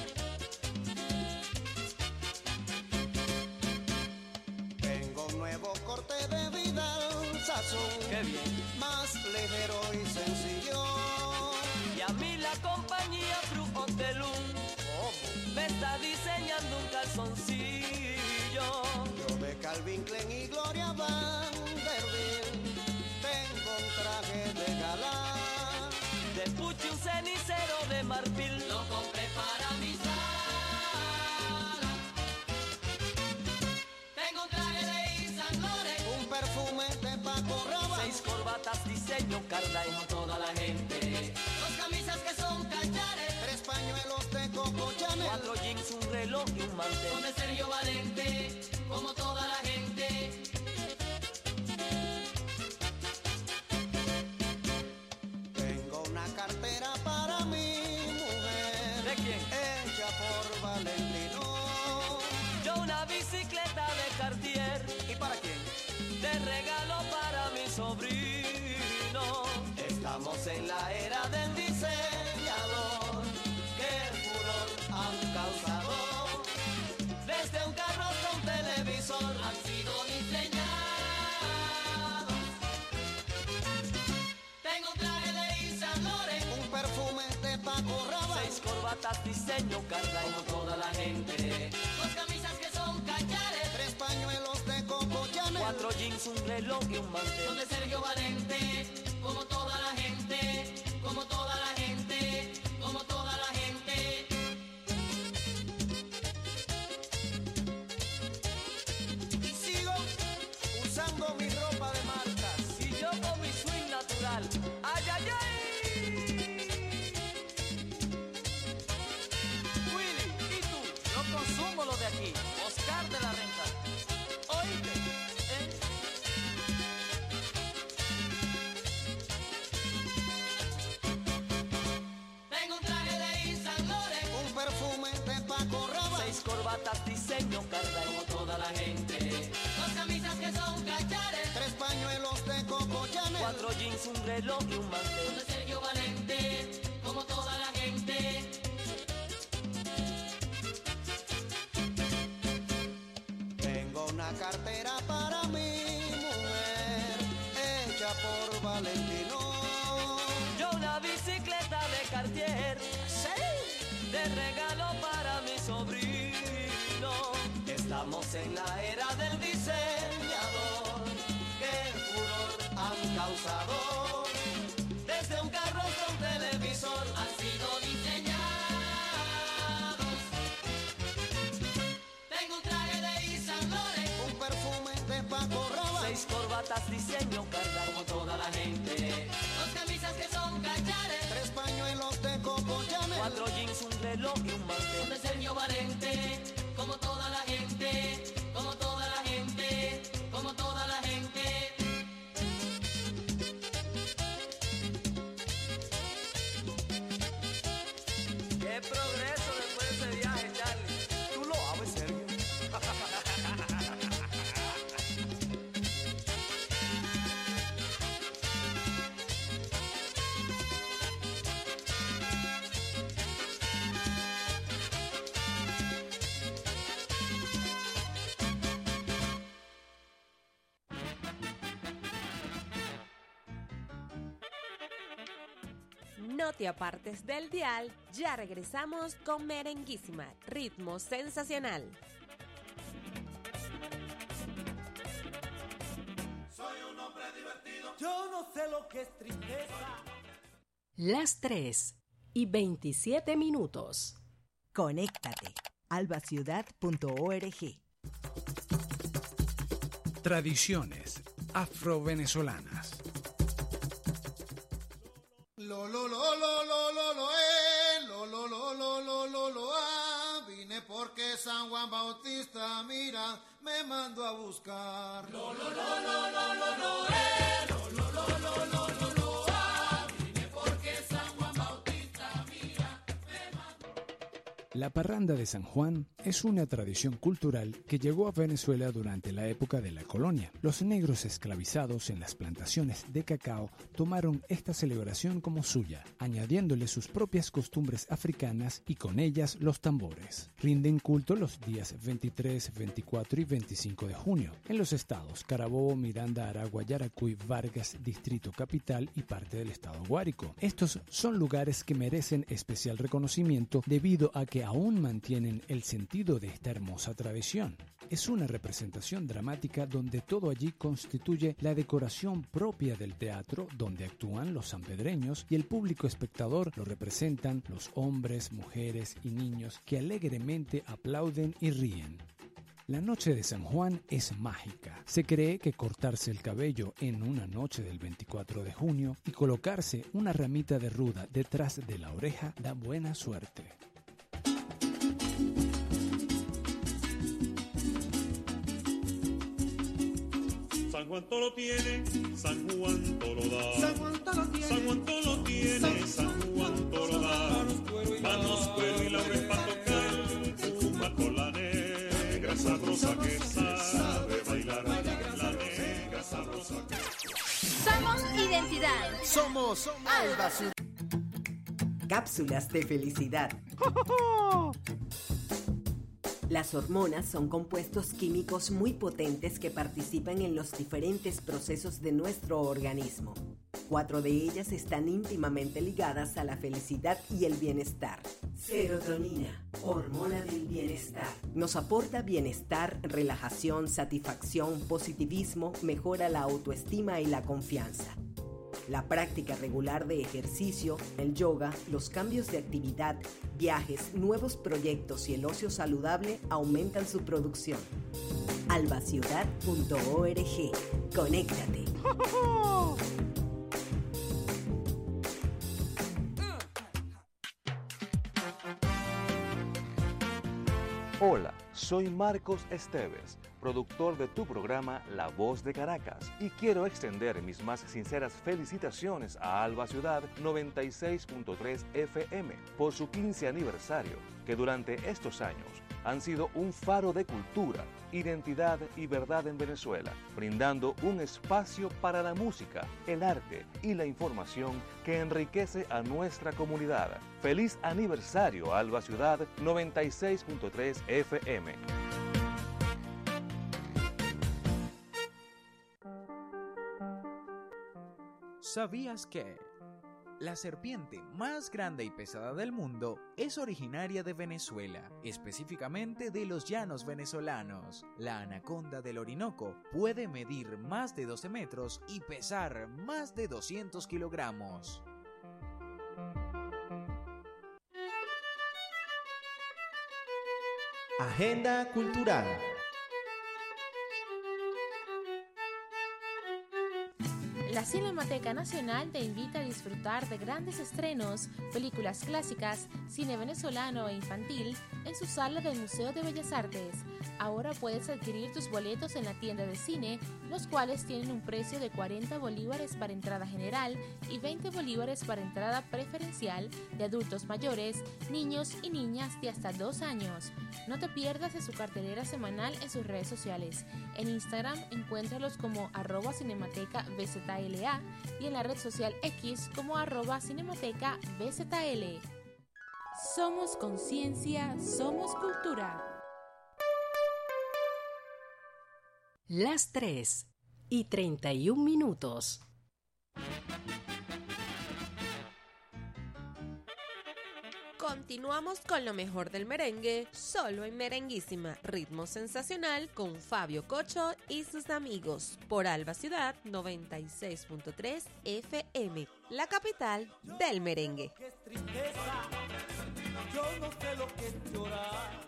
Tengo un nuevo corte de vida, sazón. Qué bien. Más ligero y sencillo. Y a mí la compañía Fruit Hotelum me está diseñando un calzoncillo. Yo de Calvin Klein y Gloria Vanderbilt tengo un traje de gala. De Pucci un cenicero de marfil. Lo compré para mi sala. Tengo un traje de Yves Saint Laurent, Un perfume de Paco Rabanne, 6 corbatas diseño Carla, como toda la gente. 2 camisas que son cachares, 3 pañuelos de Coco Chanel, 4 jeans, un reloj y un mantel. Son de Sergio Valente, como toda la gente. Tengo una cartera para mi mujer. ¿De quién? Hecha por Valentino. Yo una bicicleta de Cartier. ¿Y para quién? De regalo para mi sobrino. Estamos en la era del diseñador. Que furor han causado. Desde un carro hasta un televisor Han sido diseñados. Tengo un traje de Yves Saint Laurent, Un perfume de Paco Rabanne, 6 corbatas diseño Carla, como toda la gente. 2 camisas que son cachares, 3 pañuelos de Coco Chanel, 4 jeans, jeans, un reloj y un mantel. Donde Sergio Valente, como toda la gente, como toda la gente, como toda la gente. Y sigo usando mi ropa de marcas. Y yo con mi swing natural. ¡Ay, ay, ay! Willy, ¿y tú? Yo consumo lo de aquí. Oscar de la Renta. Oíste, Tengo un traje de Yves Saint Laurent, un perfume de Paco Rabanne, 6 corbatas diseño Cartier, como toda la gente. 2 camisas que son cachares, 3 pañuelos de Coco Chanel, 4 jeans, un reloj y un mantel. Donde Sergio Valente, como toda la gente. tengo una cartera para mi mujer, hecha por Valentino. Yo una bicicleta de Cartier, de regalo para mi sobrino. Estamos en la era del diseñador, que furor han causado. Desde un carro hasta un televisor han sido diseñados. Tengo un traje de Yves Saint Laurent, Un perfume de Paco Rabanne, 6 corbatas diseño Cartier, como toda la gente. 2 camisas que son cachares, 3 pañuelos de Coco Chanel, 4 jeans, un reloj y un mantel. Donde Sergio Valente, como toda la gente, como toda la gente, como toda la gente. Qué progreso después de ese viaje, Charlie. Tú lo amas, Sergio. No te apartes del dial, ya regresamos con Merenguísima, ritmo sensacional. Soy un hombre divertido. Yo no sé lo que es tristeza. Las 3:27. Conéctate. albaciudad.org. Tradiciones afro-venezolanas. Vine porque San Juan Bautista, mira, me mandó a buscar. Vine porque San Juan Bautista, mira, me mandó. La parranda de San Juan es una tradición cultural que llegó a Venezuela durante la época de la colonia. Los negros esclavizados en las plantaciones de cacao tomaron esta celebración como suya, añadiéndole sus propias costumbres africanas y con ellas los tambores. Rinden culto los días 23, 24 y 25 de junio en los estados Carabobo, Miranda, Aragua, Yaracuy, Vargas, Distrito Capital y parte del estado Guárico. Estos son lugares que merecen especial reconocimiento debido a que aún mantienen el sentido de esta hermosa tradición. Es una representación dramática donde todo allí constituye la decoración propia del teatro, donde actúan los sanpedreños y el público espectador lo representan los hombres, mujeres y niños que alegremente aplauden y ríen. La noche de San Juan es mágica. Se cree que cortarse el cabello en una noche del 24 de junio y colocarse una ramita de ruda detrás de la oreja da buena suerte. San Juan todo lo tiene, San Juan todo lo da. San Juan todo lo tiene, San Juan todo lo tiene, San Juan todo lo da. Manos, cuero y laurel para tocar, fuma con la negra sabrosa que sabe bailar. La negra sabrosa que Somos identidad. Somos Alba Ciudad. Cápsulas de felicidad. Las hormonas son compuestos químicos muy potentes que participan en los diferentes procesos de nuestro organismo. 4 de ellas están íntimamente ligadas a la felicidad y el bienestar. Serotonina, hormona del bienestar. Nos aporta bienestar, relajación, satisfacción, positivismo, mejora la autoestima y la confianza. La práctica regular de ejercicio, el yoga, los cambios de actividad, viajes, nuevos proyectos y el ocio saludable aumentan su producción. albaciudad.org. Conéctate. Hola, soy Marcos Esteves, productor de tu programa La Voz de Caracas, y quiero extender mis más sinceras felicitaciones a Alba Ciudad 96.3 FM por su 15 aniversario, que durante estos años han sido un faro de cultura, identidad y verdad en Venezuela, brindando un espacio para la música, el arte y la información que enriquece a nuestra comunidad. ¡Feliz aniversario, Alba Ciudad 96.3 FM! ¿Sabías que la serpiente más grande y pesada del mundo es originaria de Venezuela, específicamente de los llanos venezolanos? La anaconda del Orinoco puede medir más de 12 metros y pesar más de 200 kilogramos. Agenda cultural. La Cinemateca Nacional te invita a disfrutar de grandes estrenos, películas clásicas, cine venezolano e infantil en su sala del Museo de Bellas Artes. Ahora puedes adquirir tus boletos en la tienda de cine, los cuales tienen un precio de 40 bolívares para entrada general y 20 bolívares para entrada preferencial de adultos mayores, niños y niñas de hasta 2 años. No te pierdas de su cartelera semanal en sus redes sociales. En Instagram encuéntralos como @cinematecabzla y en la red social X como @cinematecabzl. Somos conciencia, somos cultura. Las 3:31. Continuamos con lo mejor del merengue, solo en Merenguísima, ritmo sensacional con Fabio Cocho y sus amigos, por Alba Ciudad 96.3 FM, la capital del merengue. Yo no sé lo que es llorar.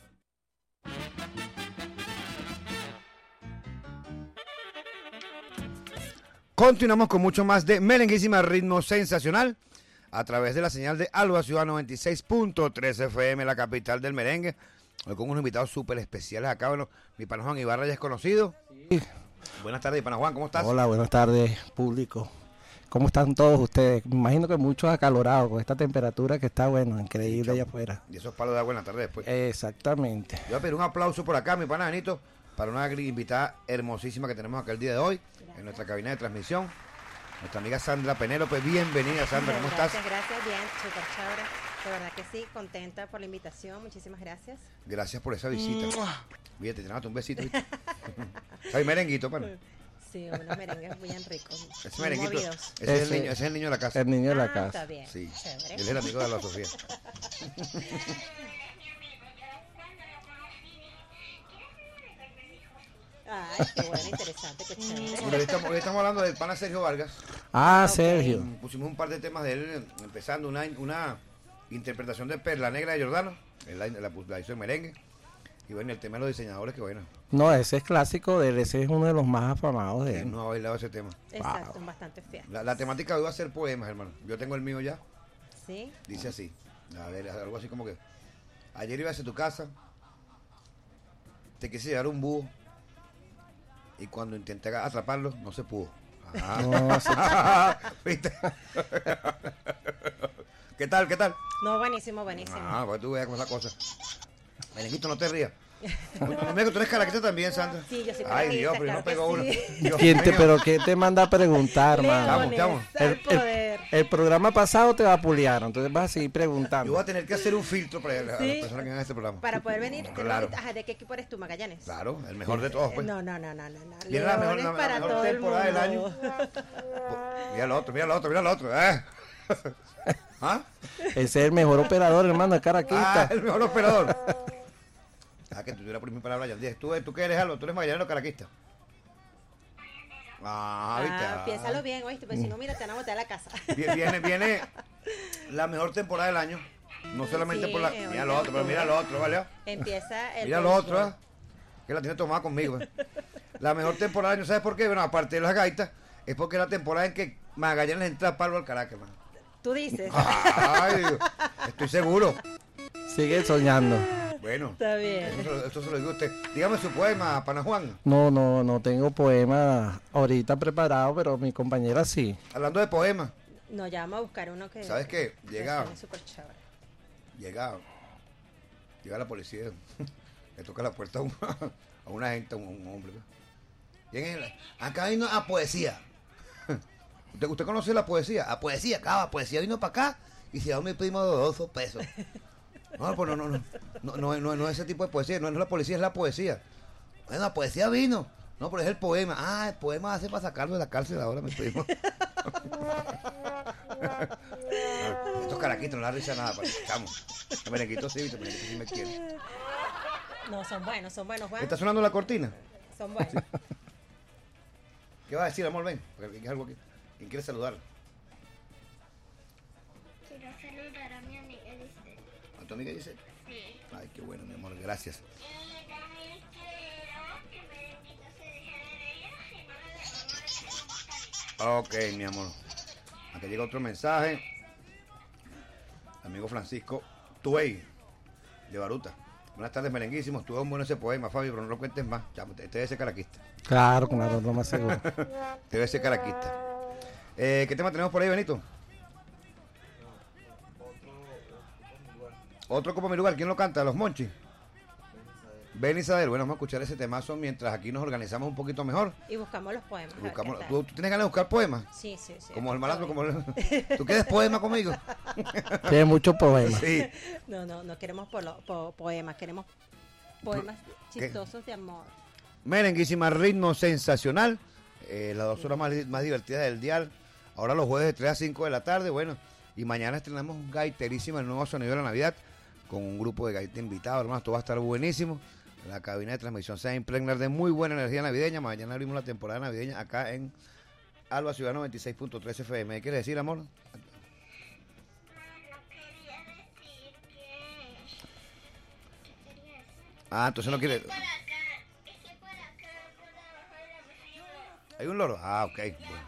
Continuamos con mucho más de Merenguísima, ritmo sensacional, a través de la señal de Alba Ciudad 96.3 FM, la capital del merengue. Hoy con unos invitados súper especiales acá. Bueno, mi pana Juan Ibarra ya es conocido. Sí. Buenas tardes, pana Juan, ¿cómo estás? Hola, buenas tardes, público. ¿Cómo están todos ustedes? Me imagino que muchos acalorados con esta temperatura que está, bueno, increíble allá afuera. Y esos palos de agua en la tarde después. Exactamente. Yo voy a pedir un aplauso por acá, mi pana Benito, para una invitada hermosísima que tenemos acá el día de hoy, en nuestra cabina de transmisión. Nuestra amiga Sandra Penélope, bienvenida Sandra, ¿cómo estás? Gracias, bien, súper chévere. De verdad que sí, contenta por la invitación, muchísimas gracias. Gracias por esa visita. Fíjate, te un besito. ¿Sabes merenguito, pana? Sí, unos merengues bien ricos. Ese merenguito, ese es el niño de la casa. El niño de la casa. Está bien, sí, chévere. Él es el amigo de la Sofía. Ay, qué bueno, interesante, qué chévere. Hoy estamos hablando del pana Sergio Vargas. Sergio. Pusimos un par de temas de él, empezando una interpretación de Perla Negra de Giordano. Él la hizo en merengue. Y bueno, el tema de los diseñadores, que bueno. No, ese es clásico de él, ese es uno de los más afamados de él. ¿Quién no ha bailado ese tema? Exacto, son bastante fiestas. La temática de hoy va a ser poemas, hermano. Yo tengo el mío ya. ¿Sí? Dice así. A ver, algo así como que: ayer iba hacia tu casa, te quise llevar un búho, y cuando intenté atraparlo, no se pudo. ¿Viste? ¿Qué tal? No, buenísimo. Pues tú veas con esa cosa. Merenguito, no te rías. Tú eres caraquita también, Sandra. Sí, yo soy caraquita. Ay, Dios, pero no pegó uno. ¿Pero qué te manda a preguntar, mano? Estamos. El El programa pasado te vapulearon, entonces vas a seguir preguntando. Yo voy a tener que hacer un filtro para las Sí. personas que ven este programa. Para poder venir, Claro. ajá, ¿de qué equipo eres tú, Magallanes? Claro, el mejor de todos, pues. No. Viene la mejor, Leones para mejor todo el temporada del año. mundo. Mira lo otro. ¿Ah? Ese es el mejor operador, hermano, de Caraquista. El mejor operador. Que tú tuvieras por mi palabra ya. ¿Tú qué eres, Aldo? ¿Tú eres magallanero o caraquista? ¿Viste? Piénsalo bien, oíste, pues si no, mira, te van a botar a la casa. Viene la mejor temporada del año. No solamente Sí, por la... Mira lo otro, pero mira lo otro, ¿vale? Empieza el Mira lo otro, que la tiene tomada conmigo. La mejor temporada del año, ¿sabes por qué? Bueno, aparte de las gaitas, es porque es la temporada en que Magallanes entra a palo al Caracas, man. Tú dices. Ay, estoy seguro. Sigue soñando. Bueno, está bien. Eso se lo digo a usted. Dígame su poema, Pana Juan. No tengo poema ahorita preparado, pero mi compañera sí. Hablando de poemas. No, ya vamos a buscar uno que... ¿Sabes qué? Llega la policía, le toca la puerta a una gente, a un hombre. Acá vino a poesía. ¿Usted conoce la poesía? A poesía, poesía vino para acá y se da mi primo de 2 pesos. No, pues no es ese tipo de poesía, no es la policía, es la poesía. Bueno, la poesía vino. No, pero es el poema. El poema hace para sacarlo de la cárcel ahora, mi primo. Estos caraquitos no les da risa nada, chamos. Los merenguitos sí me quieren. No, son buenos, Juan. ¿Está sonando la cortina? Son buenos. ¿Qué va a decir, amor? Ven, porque hay algo aquí. ¿Quién quiere saludar? Quiero saludar a mi amiga Giselle. ¿A tu amiga Giselle? Sí. Ay, qué bueno, mi amor, gracias. También quiero que Merenguito se deje de ella y no le dé una Ok, mi amor. Aquí llega otro mensaje. Amigo Francisco Tuey, de Baruta. Buenas tardes, merenguísimos. Estuvo bueno ese poema, Fabio, pero no lo cuentes más. Chamo, te debe ser caraquista. Claro, lo más seguro. Te debe ser caraquista. ¿Qué tema tenemos por ahí, Benito? Otro como mi lugar. ¿Quién lo canta? ¿Los Monchis? Ben Isabel. Bueno, vamos a escuchar ese temazo mientras aquí nos organizamos un poquito mejor. Y buscamos los poemas. ¿Tú tienes ganas de buscar poemas? Sí. Como el malandro, ¿Tú quieres poema conmigo? Tiene muchos poemas. Sí. No queremos poemas, queremos poemas chistosos de amor. Merenguísima, ritmo sensacional. Las 2 horas más divertidas del dial. Ahora los jueves de 3 a 5 de la tarde. Bueno, y mañana estrenamos Gaiterísima, el nuevo sonido de la Navidad, con un grupo de gaita invitados, hermanos. Esto va a estar buenísimo. La cabina de transmisión se va a impregnar de muy buena energía navideña. Mañana abrimos la temporada navideña acá en Alba Ciudad 96.3 FM. ¿Qué quieres decir, amor? Entonces no quiere... ¿Hay un loro? Ok. Bueno.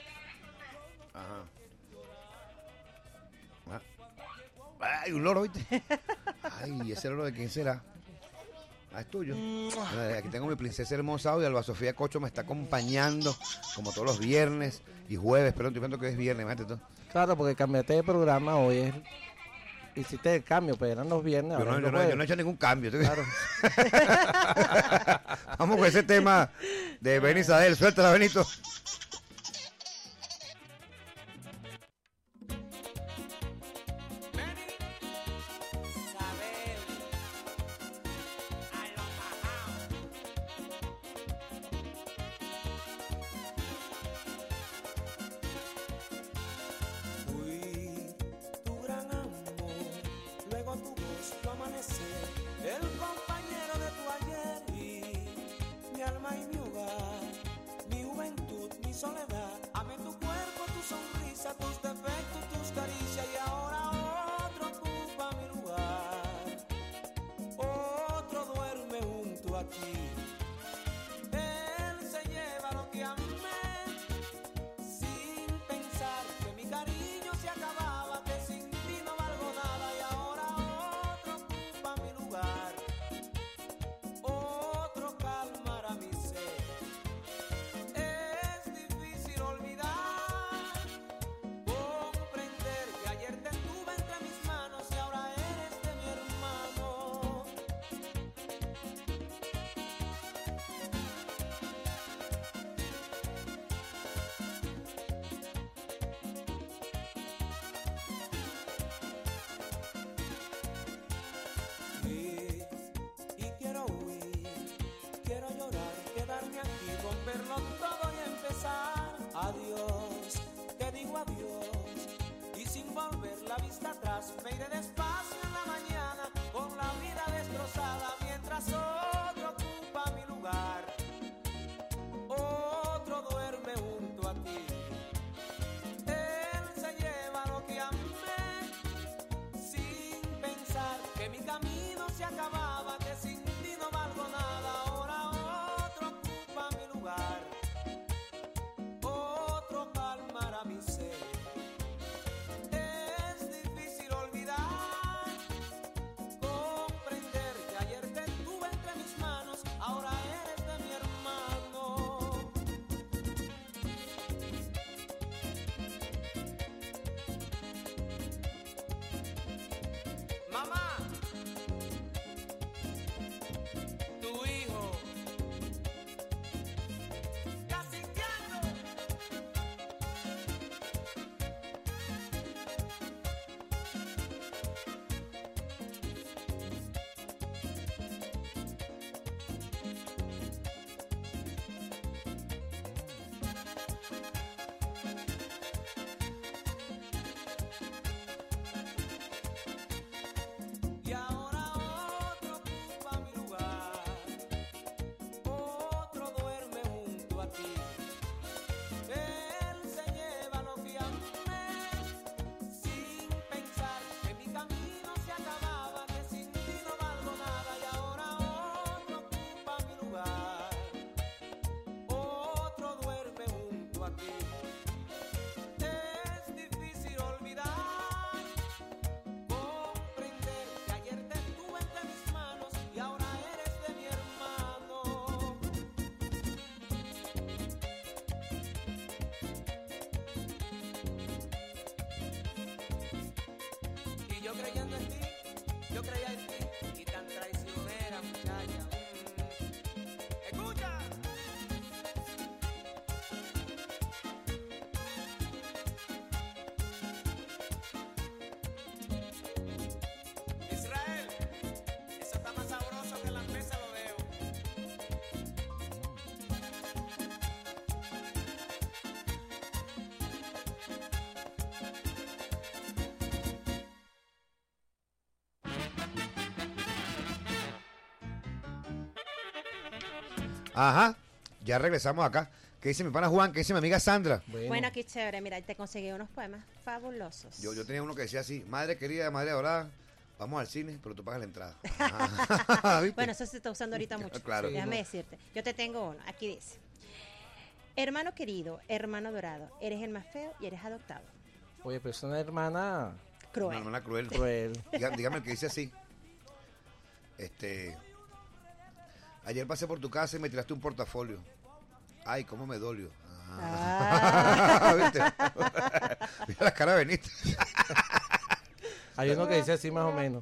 Ajá. Hay un loro, ¿viste? Ay, ¿ese loro de quién será? Es tuyo. Aquí tengo mi princesa hermosa y Alba Sofía Cocho me está acompañando como todos los viernes y jueves. Pero estoy viendo que es viernes, imagínate tú. Claro, porque cambiaste de programa hoy. Hiciste el cambio, pero eran los viernes. Yo no he hecho ningún cambio. Claro. Vamos con ese tema de Ben Isabel. Suéltala, Benito. Ajá, ya regresamos acá. ¿Qué dice mi pana Juan? ¿Qué dice mi amiga Sandra? Bueno, qué chévere. Mira, te conseguí unos poemas fabulosos. Yo tenía uno que decía así: madre querida, madre adorada, vamos al cine, pero tú pagas la entrada. Ajá, ¿viste? Bueno, eso se está usando ahorita mucho. Claro. Déjame decirte. Yo te tengo uno. Aquí dice: hermano querido, hermano dorado, eres el más feo y eres adoptado. Oye, pero es una hermana Una hermana cruel. Dígame el que dice así. Ayer pasé por tu casa y me tiraste un portafolio. Ay, cómo me dolió. ¿Viste? Mira la cara de Benito. Hay uno que dice así más o menos.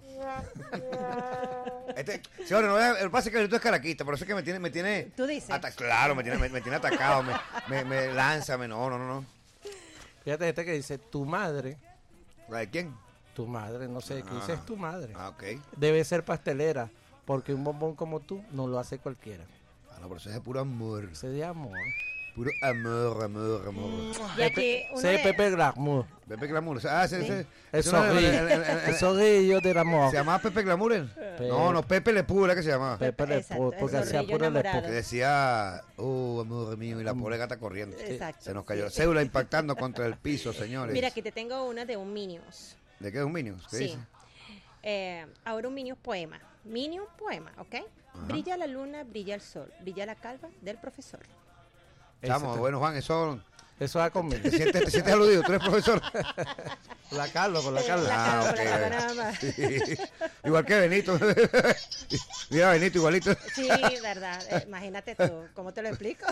Señores, no, el pase que Benito es caraquita, por eso es que me tiene. ¿Tú dices? Claro, me tiene atacado, me lanza, no. Fíjate que dice tu madre. ¿La de quién? Tu madre, no sé, ¿qué dice es tu madre? Ok. Debe ser pastelera, porque un bombón como tú no lo hace cualquiera. No, pero eso es de puro amor. Eso es de amor. Puro amor. Y aquí uno de Pepe Glamour. Pepe Glamour. El zorrillo del amor. ¿Se llamaba Pepe Glamour? No, Pepe Le Pew era que se llamaba. Pepe Le Pew, porque hacía puro Le Pew. Que decía, amor mío, y la pobre gata corriendo. Exacto. Se nos cayó la cédula impactando contra el piso, señores. Mira, aquí te tengo una de un Minions. ¿De qué es un Minions? ¿Qué dice? Ahora un Minions poema. Minions poema, ¿ok? Ajá. Brilla la luna, brilla el sol, brilla la calva del profesor. Chamo, bueno, Juan, eso va conmigo. ¿Te sientes aludido? ¿Tú eres profesor? La Carlos, con la Carlos. Nada más. Sí. Igual que Benito. Mira, Benito, igualito. Sí, verdad. Imagínate tú. ¿Cómo te lo explico?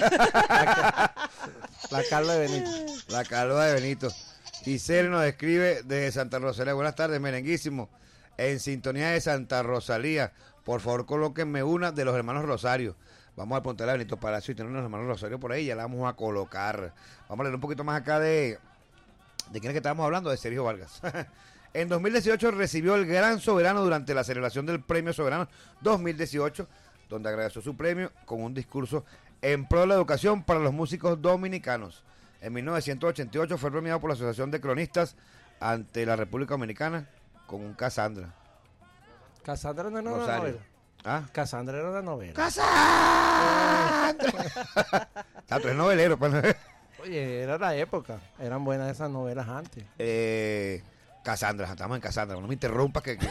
La Carlos de Benito. La Carlos de Benito. Giselle nos escribe de Santa Rosalía. Buenas tardes, merenguísimo. En sintonía de Santa Rosalía. Por favor, colóquenme una de los hermanos Rosario. Vamos a apuntar a Benito Palacio y tener unos hermanos Rosario por ahí, ya la vamos a colocar. Vamos a leer un poquito más acá de quién es que estábamos hablando, de Sergio Vargas. En 2018 recibió el Gran Soberano durante la celebración del Premio Soberano 2018, donde agradeció su premio con un discurso en pro de la educación para los músicos dominicanos. En 1988 fue premiado por la Asociación de Cronistas ante la República Dominicana con un Casandra. Casandra no era una novela. ¿Ah? Casandra era una novela. ¡Casandra! Tú eres novelero. Oye, era la época. Eran buenas esas novelas antes. Casandra, estamos en Casandra. No me interrumpas que...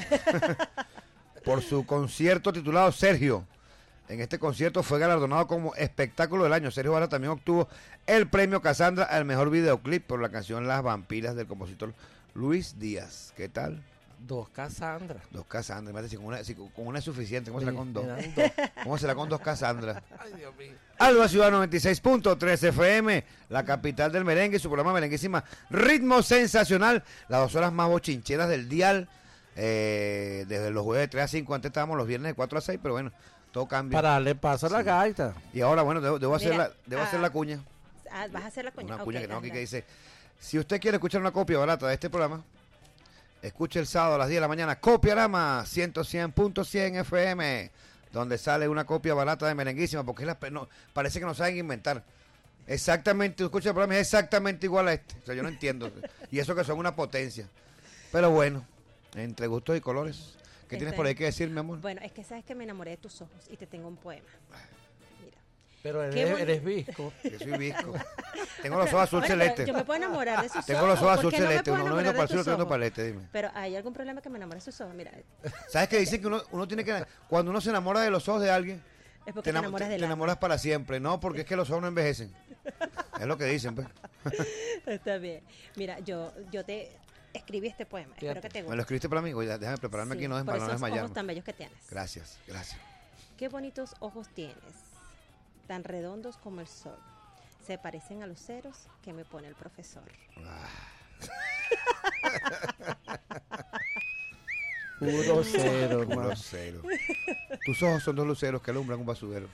Por su concierto titulado Sergio. En este concierto fue galardonado como espectáculo del año. Sergio Vargas también obtuvo el premio Casandra al mejor videoclip por la canción Las Vampiras del compositor Luis Díaz. ¿Qué tal? Dos Casandras. Con una es suficiente. ¿Cómo será con dos? ¿Cómo será con dos Casandras? Ay, Dios mío. Alba Ciudad 96.3 FM, la capital del merengue, su programa merenguísima Ritmo Sensacional, las 2 horas más bochincheras del dial, desde los jueves de 3 a 5, antes estábamos los viernes de 4 a 6, pero bueno, todo cambia. Para darle paso a la gaita. Y ahora, bueno, debo hacer la cuña. ¿Vas a hacer la cuña? Una cuña que tengo aquí que dice, si usted quiere escuchar una copia barata de este programa, escuche el sábado a las 10 de la mañana, Copiarama 100.100 FM, donde sale una copia barata de merenguísima, porque parece que no saben inventar. Exactamente, tú escuchas el programa, es exactamente igual a este. O sea, yo no entiendo. Y eso que son una potencia. Pero bueno, entre gustos y colores. ¿Qué tienes por ahí que decir, mi amor? Bueno, es que sabes que me enamoré de tus ojos y te tengo un poema. Pero eres visco. Yo soy visco. Tengo los ojos azul celeste. Yo me puedo enamorar de sus ojos. Tengo los ojos azul celeste. No uno vino para el sur, otro para el este, dime. Pero hay algún problema que me enamore de sus ojos, mira. ¿Sabes que dicen que uno tiene que... Cuando uno se enamora de los ojos de alguien, es porque te enamoras para siempre. No, porque es que los ojos no envejecen. Es lo que dicen, pues. Está bien. Mira, yo te escribí este poema. Espero que te guste. ¿Me lo escribiste para mí? Oye, déjame prepararme aquí, no por esos desmayarme. ojos tan bellos que tienes. Gracias. Qué bonitos ojos tienes, tan redondos como el sol. Se parecen a los ceros que me pone el profesor. Puro cero, hermano. Puro cero. Tus ojos son 2 luceros que alumbran un basurero.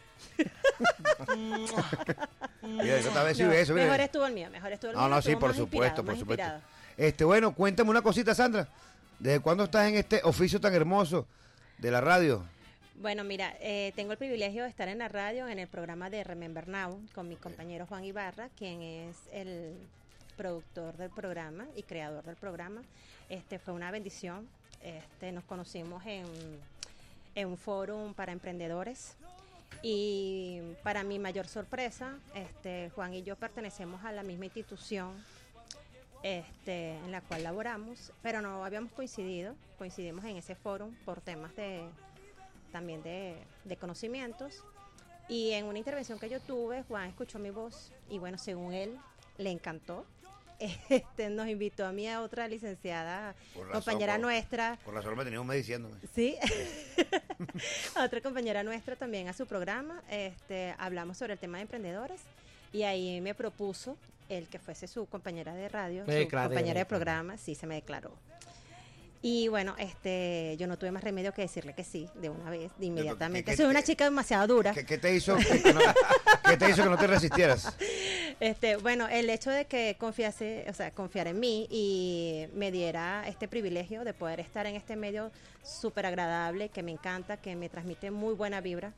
Mira, esta vez sí eso. Mejor estuvo el mío, No, sí, por supuesto. Bueno, cuéntame una cosita, Sandra. ¿Desde cuándo estás en este oficio tan hermoso de la radio? Bueno, mira, tengo el privilegio de estar en la radio, en el programa de Remember Now, con mi compañero Juan Ibarra, quien es el productor del programa y creador del programa. Fue una bendición. Nos conocimos en un fórum para emprendedores Y para mi mayor sorpresa, Juan y yo pertenecemos a la misma institución en la cual laboramos, pero no habíamos coincidimos en ese foro por temas también de conocimientos. Y en una intervención que yo tuve, Juan escuchó mi voz y bueno, según él, le encantó. Nos invitó a mí a otra licenciada, compañera nuestra. Por razón me tenía un mes diciéndome. Sí, a otra compañera nuestra también a su programa. Hablamos sobre el tema de emprendedores y ahí me propuso el que fuese su compañera de radio, compañera de programa. Sí, se me declaró. Y bueno, yo no tuve más remedio que decirle que sí, de una vez, de inmediatamente. Soy una chica demasiado dura. ¿Qué te hizo que no te resistieras? Bueno, el hecho de que confiara en mí y me diera este privilegio de poder estar en este medio súper agradable, que me encanta, que me transmite muy buena vibra,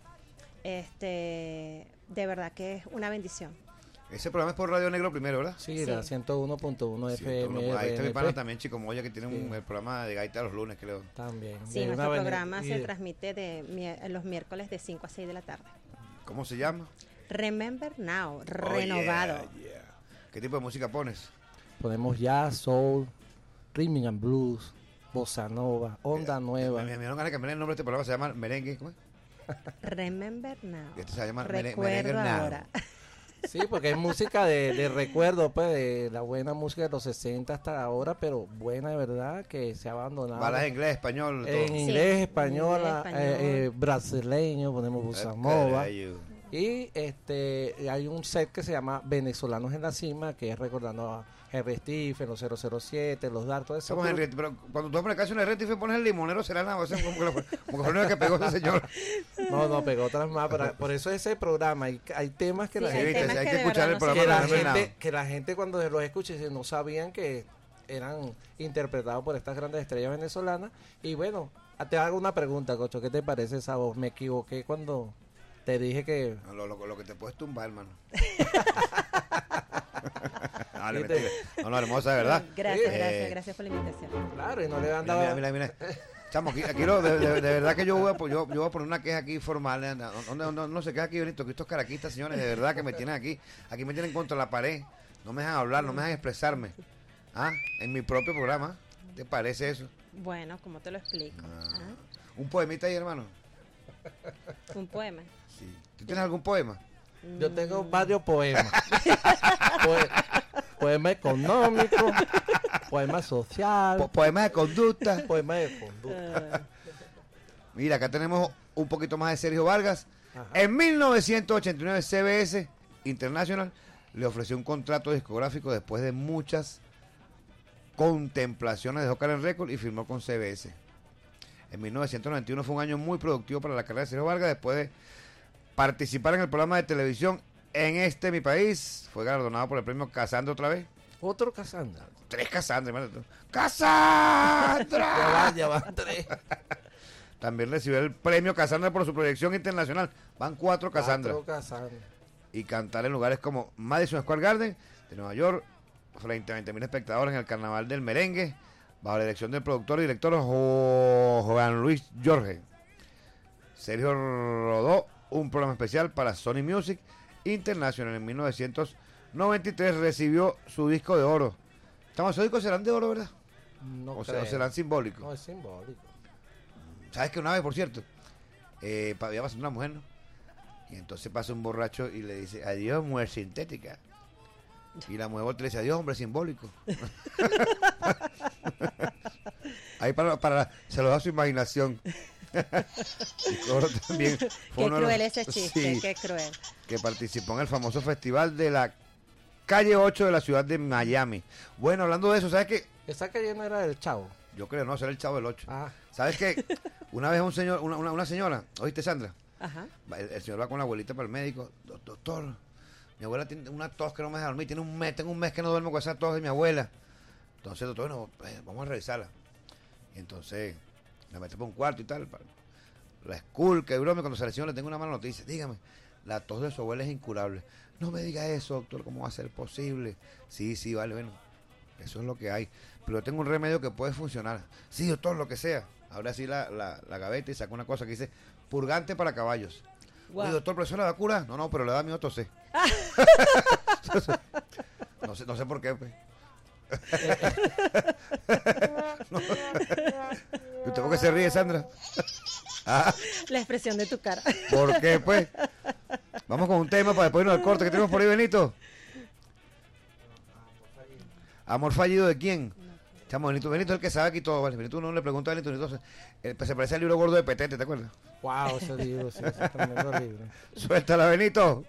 de verdad que es una bendición. Ese programa es por Radio Negro primero, ¿verdad? Sí, la 101.1 FM. Ahí está mi pana también, Chico Moya, que tiene el programa de gaita los lunes, creo. También. Sí, nuestro programa se transmite los miércoles de 5 a 6 de la tarde. ¿Cómo se llama? Remember Now, renovado. Yeah. ¿Qué tipo de música pones? Ponemos jazz, soul, rhythm and blues, bossa nova, onda nueva. Me dieron ganas de cambiar el nombre de este programa, se llama Merengue, ¿cómo es? Remember Now. Este se llama Recuerdo Merengue ahora. Sí, porque es música de recuerdo, pues, de la buena música de los 60 hasta ahora, pero buena de verdad, que se ha abandonado. Balas en inglés, español, todo. En inglés, español, brasileño, ponemos bossa nova. Y hay un set que se llama Venezolanos en la Cima, que es recordando a Henry Stephen, los 007, los Dark, todo eso. Pero cuando tú pones canción de Henry Stephen, pones el limonero, será nada, o sea, como que fue lo que pegó ese señor. No, pegó otras más, por eso ese programa, hay temas que hay que escuchar el programa. Que la gente cuando los escuche no sabían que eran interpretados por estas grandes estrellas venezolanas. Y bueno, te hago una pregunta, Cocho, ¿qué te parece esa voz? Me equivoqué cuando te dije que... No, lo que te puedes tumbar, hermano. No, hermosa, de verdad. Gracias por la invitación. Claro, y no le han dado... Mira. Chamo, aquí de verdad que yo voy a poner una queja aquí formal. No se queda aquí, Benito, que estos caraquistas, señores, de verdad que me tienen aquí. Aquí me tienen contra la pared. No me dejan hablar, no me dejan expresarme. En mi propio programa. ¿Te parece eso? Bueno, ¿cómo te lo explico? Un poemita ahí, hermano. Un poema. Sí. ¿Tú tienes algún poema? Yo tengo varios poemas. Poema económico, poema social, poema de conducta. Mira, acá tenemos un poquito más de Sergio Vargas. Ajá. En 1989 CBS International le ofreció un contrato discográfico después de muchas contemplaciones de Joker Record y firmó con CBS. En 1991 fue un año muy productivo para la carrera de Sergio Vargas después de participar en el programa de televisión En Mi País. Fue galardonado por el premio Casandra otra vez. Otro Casandra. 3 Casandra, hermano. ¡Casandra! Ya van 3. También recibió el premio Casandra por su proyección internacional. Van 4 Casandra. Y cantar en lugares como Madison Square Garden de Nueva York, frente a 20.000 espectadores en el Carnaval del Merengue, bajo la dirección del productor y director Juan Luis Jorge. Sergio rodó un programa especial para Sony Music International. En 1993 recibió su disco de oro. ¿Esos discos serán de oro, verdad? No o serán simbólicos. No, es simbólico. ¿Sabes que una vez, por cierto, había pasado una mujer, ¿no? Y entonces pasa un borracho y le dice, adiós, mujer sintética. Y la mujer voltea y le dice, adiós, hombre simbólico. Ahí se lo da su imaginación. También qué cruel ese chiste, qué cruel. Que participó en el famoso festival de la calle 8 de la ciudad de Miami. Bueno, hablando de eso, ¿sabes qué? ¿Esa calle no era del Chavo? Yo creo, no, será el Chavo del 8. ¿Sabes qué? Una vez una señora, ¿oíste, Sandra? Ajá. El señor va con la abuelita para el médico. Doctor, mi abuela tiene una tos que no me deja dormir. Tengo un mes que no duermo con esa tos de mi abuela. Entonces, doctor, bueno, vamos a revisarla. Y entonces la metí por un cuarto y tal. La esculca y broma. Cuando se le tengo una mala noticia. Dígame, la tos de su abuela es incurable. No me diga eso, doctor, ¿cómo va a ser posible? Sí, vale, bueno, eso es lo que hay. Pero tengo un remedio que puede funcionar. Sí, doctor, lo que sea. Abre así la gaveta y saca una cosa que dice purgante para caballos. Oye, doctor, ¿pero eso la vacuna? No, pero le da miedo toser. No sé por qué, pues. No. ¿Y usted por qué se ríe, Sandra? La expresión de tu cara. ¿Por qué, pues? Vamos con un tema para después irnos al corte. ¿Qué tenemos por ahí, Benito? ¿Amor fallido de quién? Chamo, Benito es el que sabe aquí todo, ¿vale? Benito no le pregunta a Benito, entonces se parece al libro gordo de Petete, ¿te acuerdas? Wow, ese libro, sí, ese tremendo libro. Suéltala, Benito.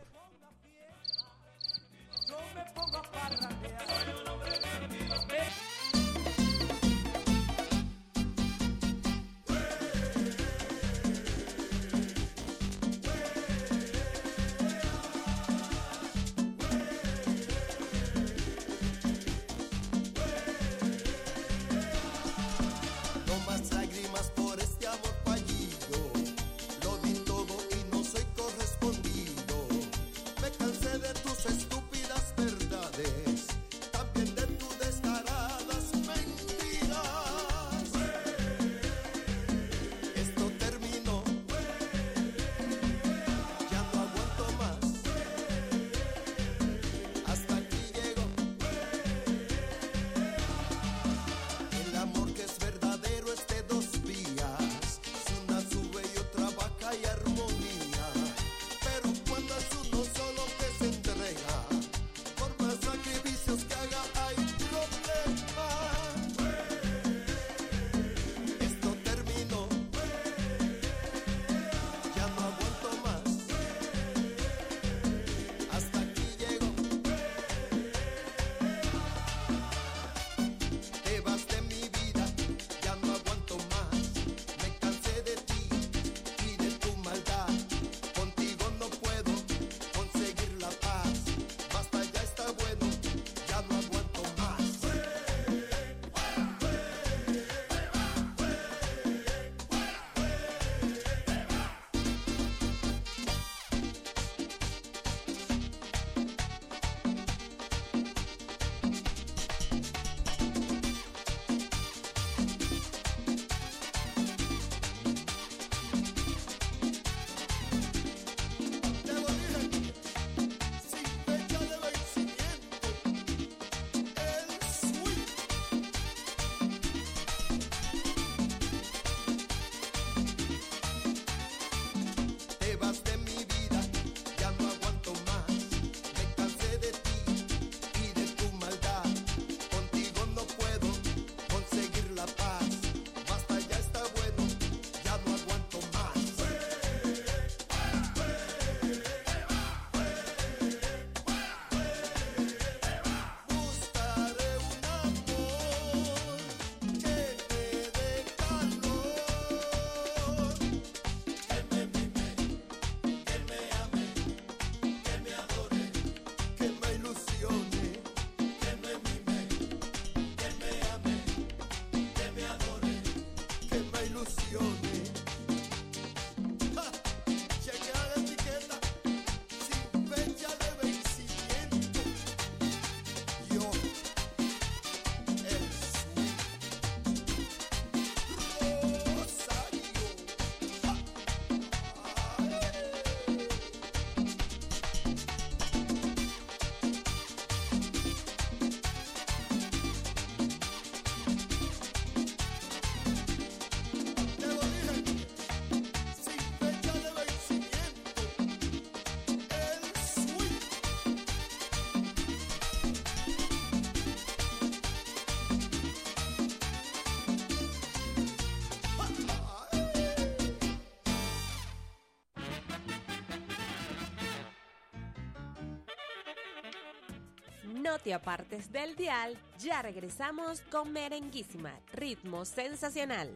No te apartes del dial, ya regresamos con Merenguísima, ritmo sensacional.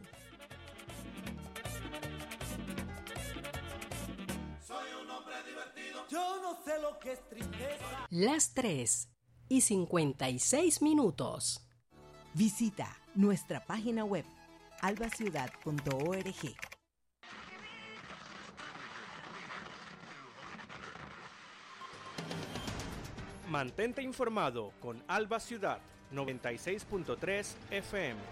Soy un hombre divertido. Yo no sé lo que es tristeza. Las 3:56. Visita nuestra página web albaciudad.org. Mantente informado con Alba Ciudad 96.3 FM.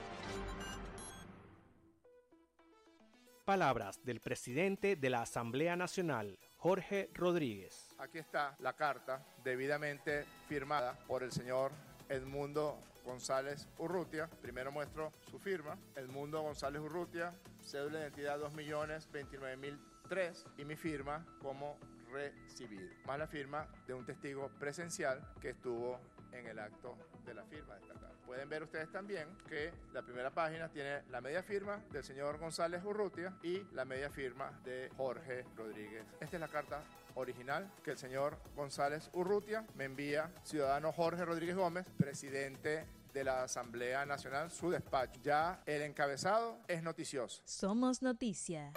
Palabras del presidente de la Asamblea Nacional, Jorge Rodríguez. Aquí está la carta debidamente firmada por el señor Edmundo González Urrutia. Primero muestro su firma. Edmundo González Urrutia, cédula de identidad 2.029.003 y mi firma como recibido, más la firma de un testigo presencial que estuvo en el acto de la firma de esta carta. Pueden ver ustedes también que la primera página tiene la media firma del señor González Urrutia y la media firma de Jorge Rodríguez. Esta es la carta original que el señor González Urrutia me envía, ciudadano Jorge Rodríguez Gómez, presidente de la Asamblea Nacional, su despacho. Ya el encabezado es noticioso. Somos noticia.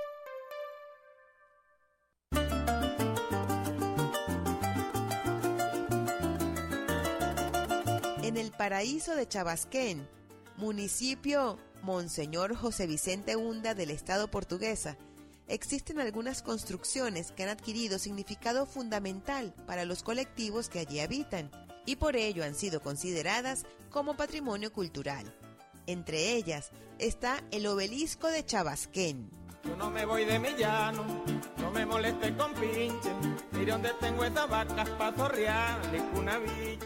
En el paraíso de Chabasquén, municipio Monseñor José Vicente Hunda del estado Portuguesa, existen algunas construcciones que han adquirido significado fundamental para los colectivos que allí habitan y por ello han sido consideradas como patrimonio cultural. Entre ellas está el obelisco de Chabasquén. Yo no me voy de mi llano, no me moleste con pinche, mire donde tengo estas vacas pa' zorrearle una biche.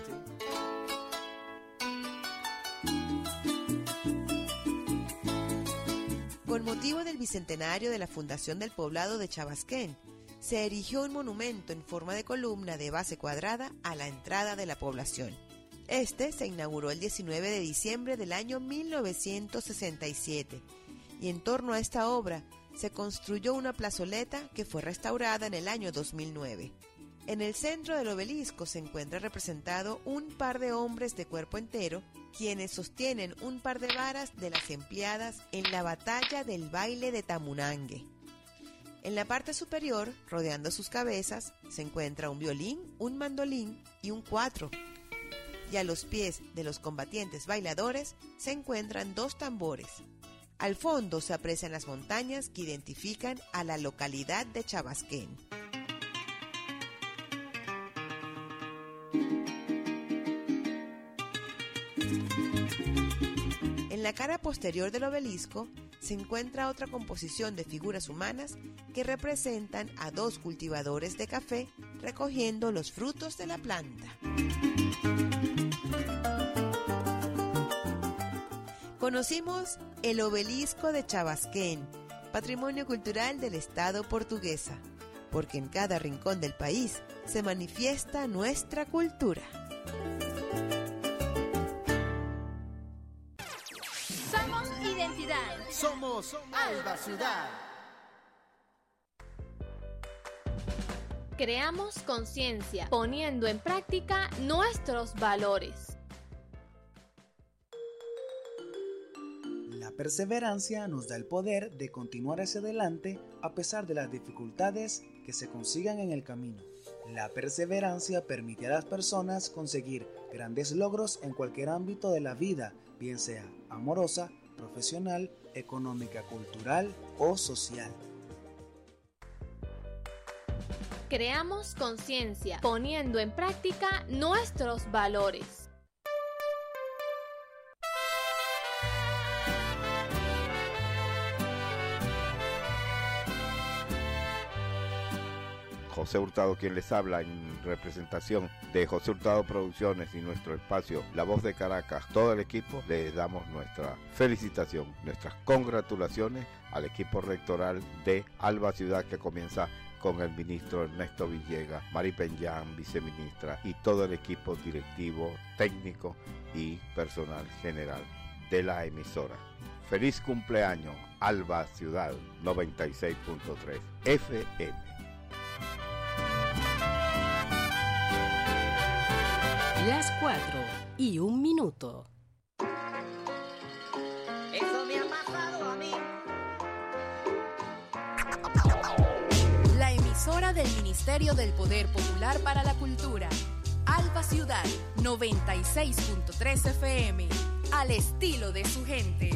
Con motivo del bicentenario de la fundación del poblado de Chabasquén, se erigió un monumento en forma de columna de base cuadrada a la entrada de la población. Este se inauguró el 19 de diciembre del año 1967 y en torno a esta obra se construyó una plazoleta que fue restaurada en el año 2009. En el centro del obelisco se encuentra representado un par de hombres de cuerpo entero, quienes sostienen un par de varas de las empleadas en la batalla del baile de Tamunangue. En la parte superior, rodeando sus cabezas, se encuentra un violín, un mandolín y un cuatro. Y a los pies de los combatientes bailadores se encuentran dos tambores. Al fondo se aprecian las montañas que identifican a la localidad de Chabasquén. En la cara posterior del obelisco se encuentra otra composición de figuras humanas que representan a dos cultivadores de café recogiendo los frutos de la planta. Conocimos el obelisco de Chabasquén, patrimonio cultural del estado Portuguesa, porque en cada rincón del país se manifiesta nuestra cultura. Somos identidad. Somos Alba Ciudad. Creamos conciencia, poniendo en práctica nuestros valores. La perseverancia nos da el poder de continuar hacia adelante a pesar de las dificultades que se consigan en el camino. La perseverancia permite a las personas conseguir grandes logros en cualquier ámbito de la vida, bien sea amorosa, profesional, económica, cultural o social. Creamos conciencia, poniendo en práctica nuestros valores. José Hurtado quien les habla en representación de José Hurtado Producciones y nuestro espacio La Voz de Caracas. Todo el equipo les damos nuestra felicitación, nuestras congratulaciones al equipo rectoral de Alba Ciudad que comienza con el ministro Ernesto Villegas, Mari Peñán, viceministra y todo el equipo directivo, técnico y personal general de la emisora. Feliz cumpleaños, Alba Ciudad 96.3 FM. Las 4:01. Eso me ha pasado a mí. La emisora del Ministerio del Poder Popular para la Cultura. Alba Ciudad 96.3 FM. Al estilo de su gente.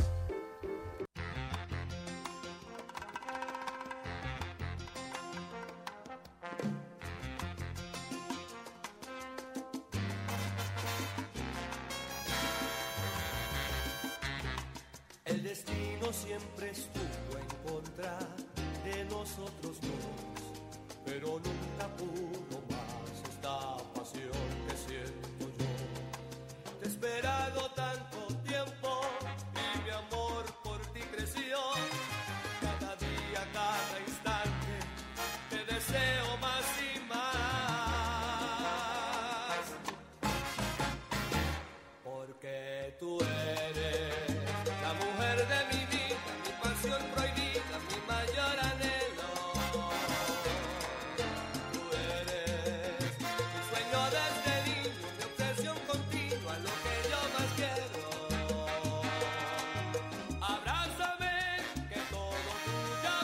El destino siempre estuvo en contra de nosotros dos. pero nunca pudo más esta pasión que siento yo. Te he esperado tanto tiempo y mi amor por ti creció. Cada día, cada instante te deseo más y más, porque tú eres la mujer de mi vida, mi pasión prohibida, mi mayor anhelo. Tú eres mi sueño desde niño, mi obsesión continua, lo que yo más quiero. Abrázame, que todo tuyo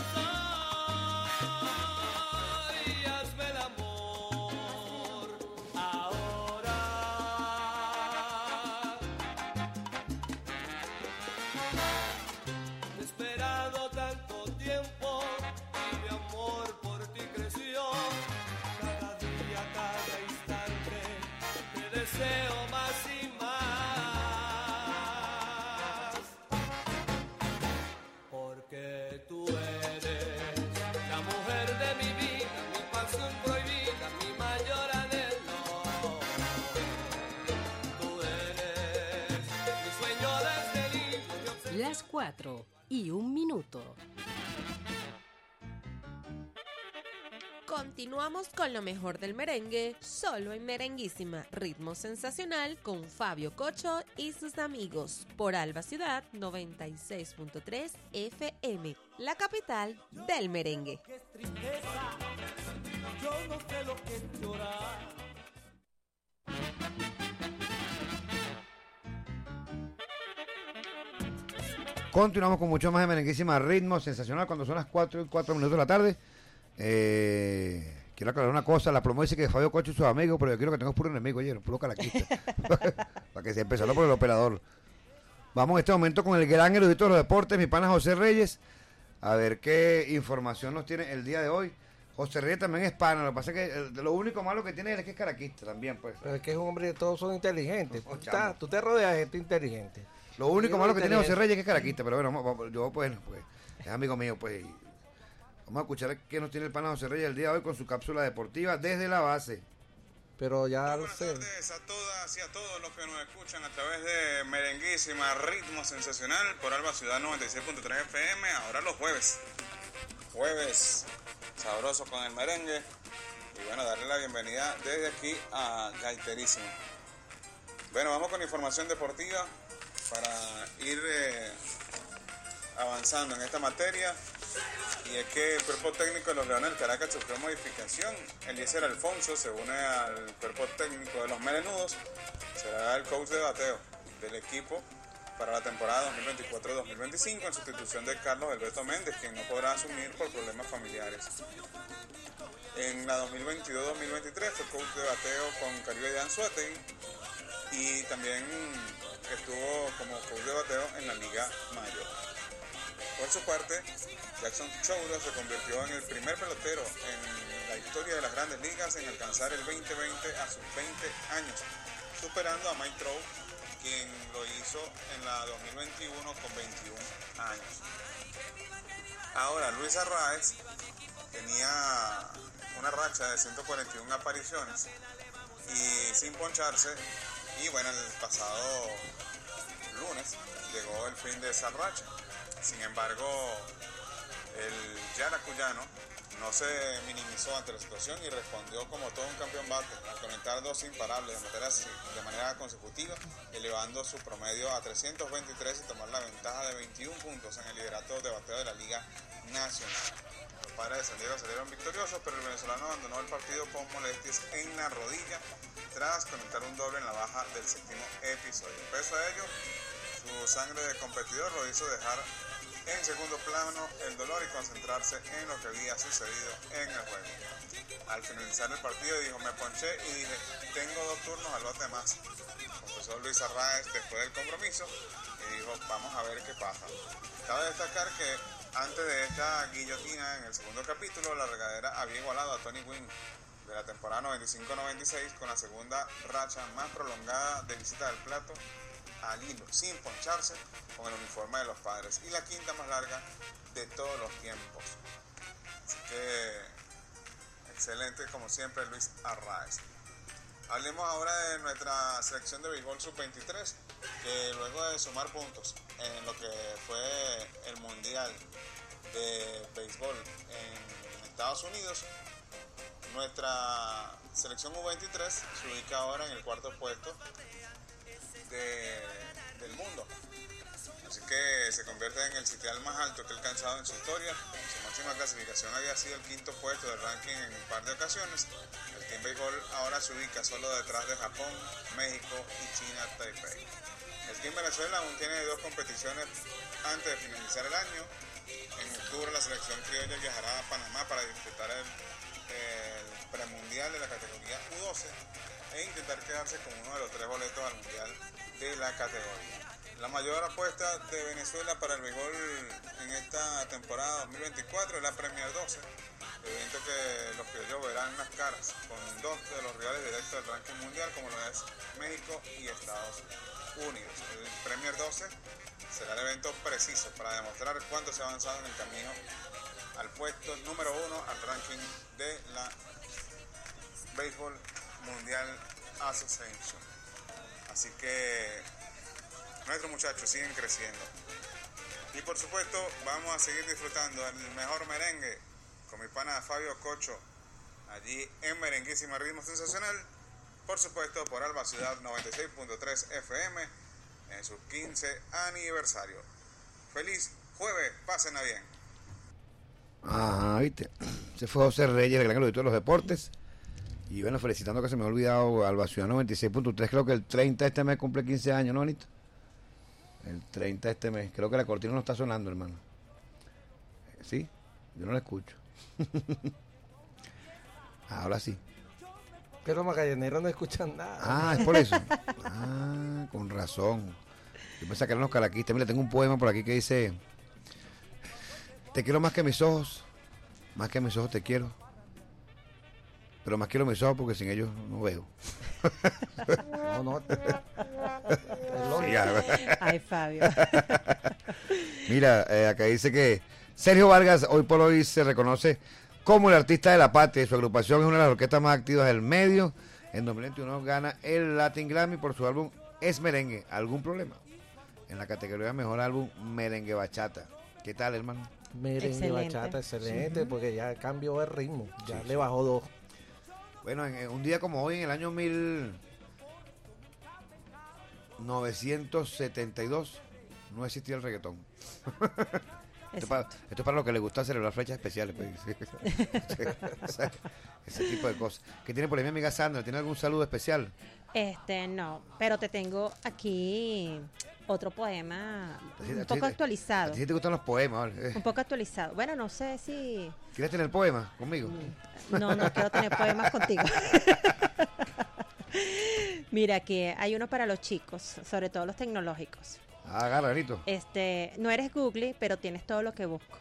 soy, y hazme el amor ahora. He esperado tanto tiempo y mi amor por ti creció. Cada día, cada instante te deseo más y más, porque tú eres la mujer de mi vida, mi pasión prohibida, mi mayor anhelo. Tú eres mi sueño desde niño, mi obsesión. Las 4:01. Continuamos con lo mejor del merengue, solo en Merenguísima, ritmo sensacional con Fabio Cocho y sus amigos por Alba Ciudad 96.3 FM, la capital del merengue. Tristeza, yo no sé lo que es llorar. Continuamos con mucho más de Merenguísima, ritmo sensacional, cuando son las 4:04 de la tarde. Quiero aclarar una cosa, la promo dice que Fabio Cocho y sus amigos, pero yo quiero que tengas puro enemigo, oye, puro calaquista. Para que se empezara por el operador. Vamos en este momento con el gran erudito de los deportes, mi pana José Reyes, a ver qué información nos tiene el día de hoy. José Reyes también es pana, lo que pasa es que lo único malo que tiene es que es caraquista también, pues. Pero es que es un hombre, todos son inteligentes. Tú te rodeas de gente inteligente. Lo único malo que tiene José Reyes es que es caraquista, pero bueno, yo pues es amigo mío, pues. Vamos a escuchar qué nos tiene el pana José Reyes el día de hoy con su cápsula deportiva desde la base. Pero ya buenas tardes a todas y a todos los que nos escuchan a través de Merenguísima, ritmo sensacional por Alba Ciudad 96.3 FM. Ahora los jueves sabroso con el merengue, y bueno, darle la bienvenida desde aquí a Gaiterísimo. Bueno, vamos con información deportiva para ir avanzando en esta materia, y es que el cuerpo técnico de los Leones del Caracas sufrió modificación. Eliezer Alfonso se une al cuerpo técnico de los Melenudos, será el coach de bateo del equipo para la temporada 2024-2025 en sustitución de Carlos Alberto Méndez, quien no podrá asumir por problemas familiares. En la 2022-2023 fue coach de bateo con Caribe de Anzuategui y también estuvo como coach de bateo en la Liga Mayor. Por su parte, Jackson Chouro se convirtió en el primer pelotero en la historia de las Grandes Ligas en alcanzar el 2020 a sus 20 años, superando a Mike Trout, quien lo hizo en la 2021 con 21 años. Ahora, Luis Arraez tenía una racha de 141 apariciones y sin poncharse, y bueno, el pasado lunes llegó el fin de esa racha. Sin embargo, el yaracuyano no se minimizó ante la situación y respondió como todo un campeón bate al conectar dos imparables de manera consecutiva, elevando su promedio a 323 y tomar la ventaja de 21 puntos en el liderato de bateo de la Liga Nacional. Los padres de San Diego salieron victoriosos, pero el venezolano abandonó el partido con molestias en la rodilla tras conectar un doble en la baja del séptimo episodio. Pese a ello, su sangre de competidor lo hizo dejar en segundo plano el dolor y concentrarse en lo que había sucedido en el juego. Al finalizar el partido dijo: me ponché y dije, tengo 2 turnos al bate más. Confesó Luis Arraez después del compromiso y dijo, vamos a ver qué pasa. Cabe destacar que antes de esta guillotina en el segundo capítulo, la regadera había igualado a Tony Gwynn de la temporada 95-96 con la segunda racha más prolongada de visita del plato al hilo, sin poncharse, con el uniforme de los Padres, y la quinta más larga de todos los tiempos. Así que excelente como siempre Luis Arraez. Hablemos ahora de nuestra selección de béisbol sub-23, que luego de sumar puntos en lo que fue el Mundial de Béisbol en Estados Unidos, nuestra selección U23 se ubica ahora en el cuarto puesto del mundo. Así que se convierte en el sitial más alto que ha alcanzado en su historia. Su máxima clasificación había sido el quinto puesto del ranking en un par de ocasiones. El Team Béisbol ahora se ubica solo detrás de Japón, México y China Taipei. El Team Venezuela aún tiene 2 competiciones antes de finalizar el año. En octubre la selección criolla viajará a Panamá para disputar el premundial de la categoría U12 e intentar quedarse con uno de los 3 boletos al mundial de la categoría. La mayor apuesta de Venezuela para el béisbol en esta temporada 2024 es la Premier 12, evento que los criollos verán las caras con 2 de los rivales directos del ranking mundial, como lo es México y Estados Unidos. El Premier 12 será el evento preciso para demostrar cuánto se ha avanzado en el camino al puesto número 1 al ranking de la Béisbol Mundial Association. Así que nuestros muchachos siguen creciendo. Y por supuesto vamos a seguir disfrutando el mejor merengue con mi pana Fabio Cocho, allí en Merenguísima Ritmo Sensacional, por supuesto por Alba Ciudad 96.3 FM en su 15 aniversario. Feliz jueves, pásenla bien. Ajá, viste. Se fue José Reyes, el gran auditor de los deportes. Y bueno, felicitando que se me ha olvidado Alba Ciudad 96.3, creo que el 30 de este mes cumple 15 años, ¿no, Anito? El 30 de este mes, creo que la cortina no está sonando, hermano. ¿Sí? Yo no la escucho. Ahora sí. Que los magalleneros no escuchan nada. Ah, es por eso. Ah, con razón. Yo pensaba que eran los caraquistas. Mira, tengo un poema por aquí que dice: te quiero más que mis ojos te quiero. Pero más quiero mis ojos porque sin ellos no veo. No. Sí, ay, Fabio. Mira, acá dice que Sergio Vargas hoy por hoy se reconoce como el artista de la patria. Su agrupación es una de las orquestas más activas del medio. En 2021 gana el Latin Grammy por su álbum Es Merengue. ¿Algún problema? En la categoría Mejor Álbum Merengue Bachata. ¿Qué tal, hermano? Merengue Excelente. Bachata, excelente, Sí. porque ya cambió el ritmo. Ya Sí, le bajó 2. Bueno, en un día como hoy, en el año 1972, no existía el reggaetón. Esto es para lo que le gusta celebrar fechas especiales. Pues. Ese tipo de cosas. ¿Qué tiene por ahí mi amiga Sandra? ¿Tiene algún saludo especial? No, pero te tengo aquí otro poema un poco ¿A actualizado. ti sí te gustan los poemas? ¿Vale? Un poco actualizado. Bueno, no sé si... ¿Quieres tener poemas conmigo? No quiero tener poemas contigo. Mira, aquí hay uno para los chicos, sobre todo los tecnológicos. Agarra, Benito. No eres Google, pero tienes todo lo que busco.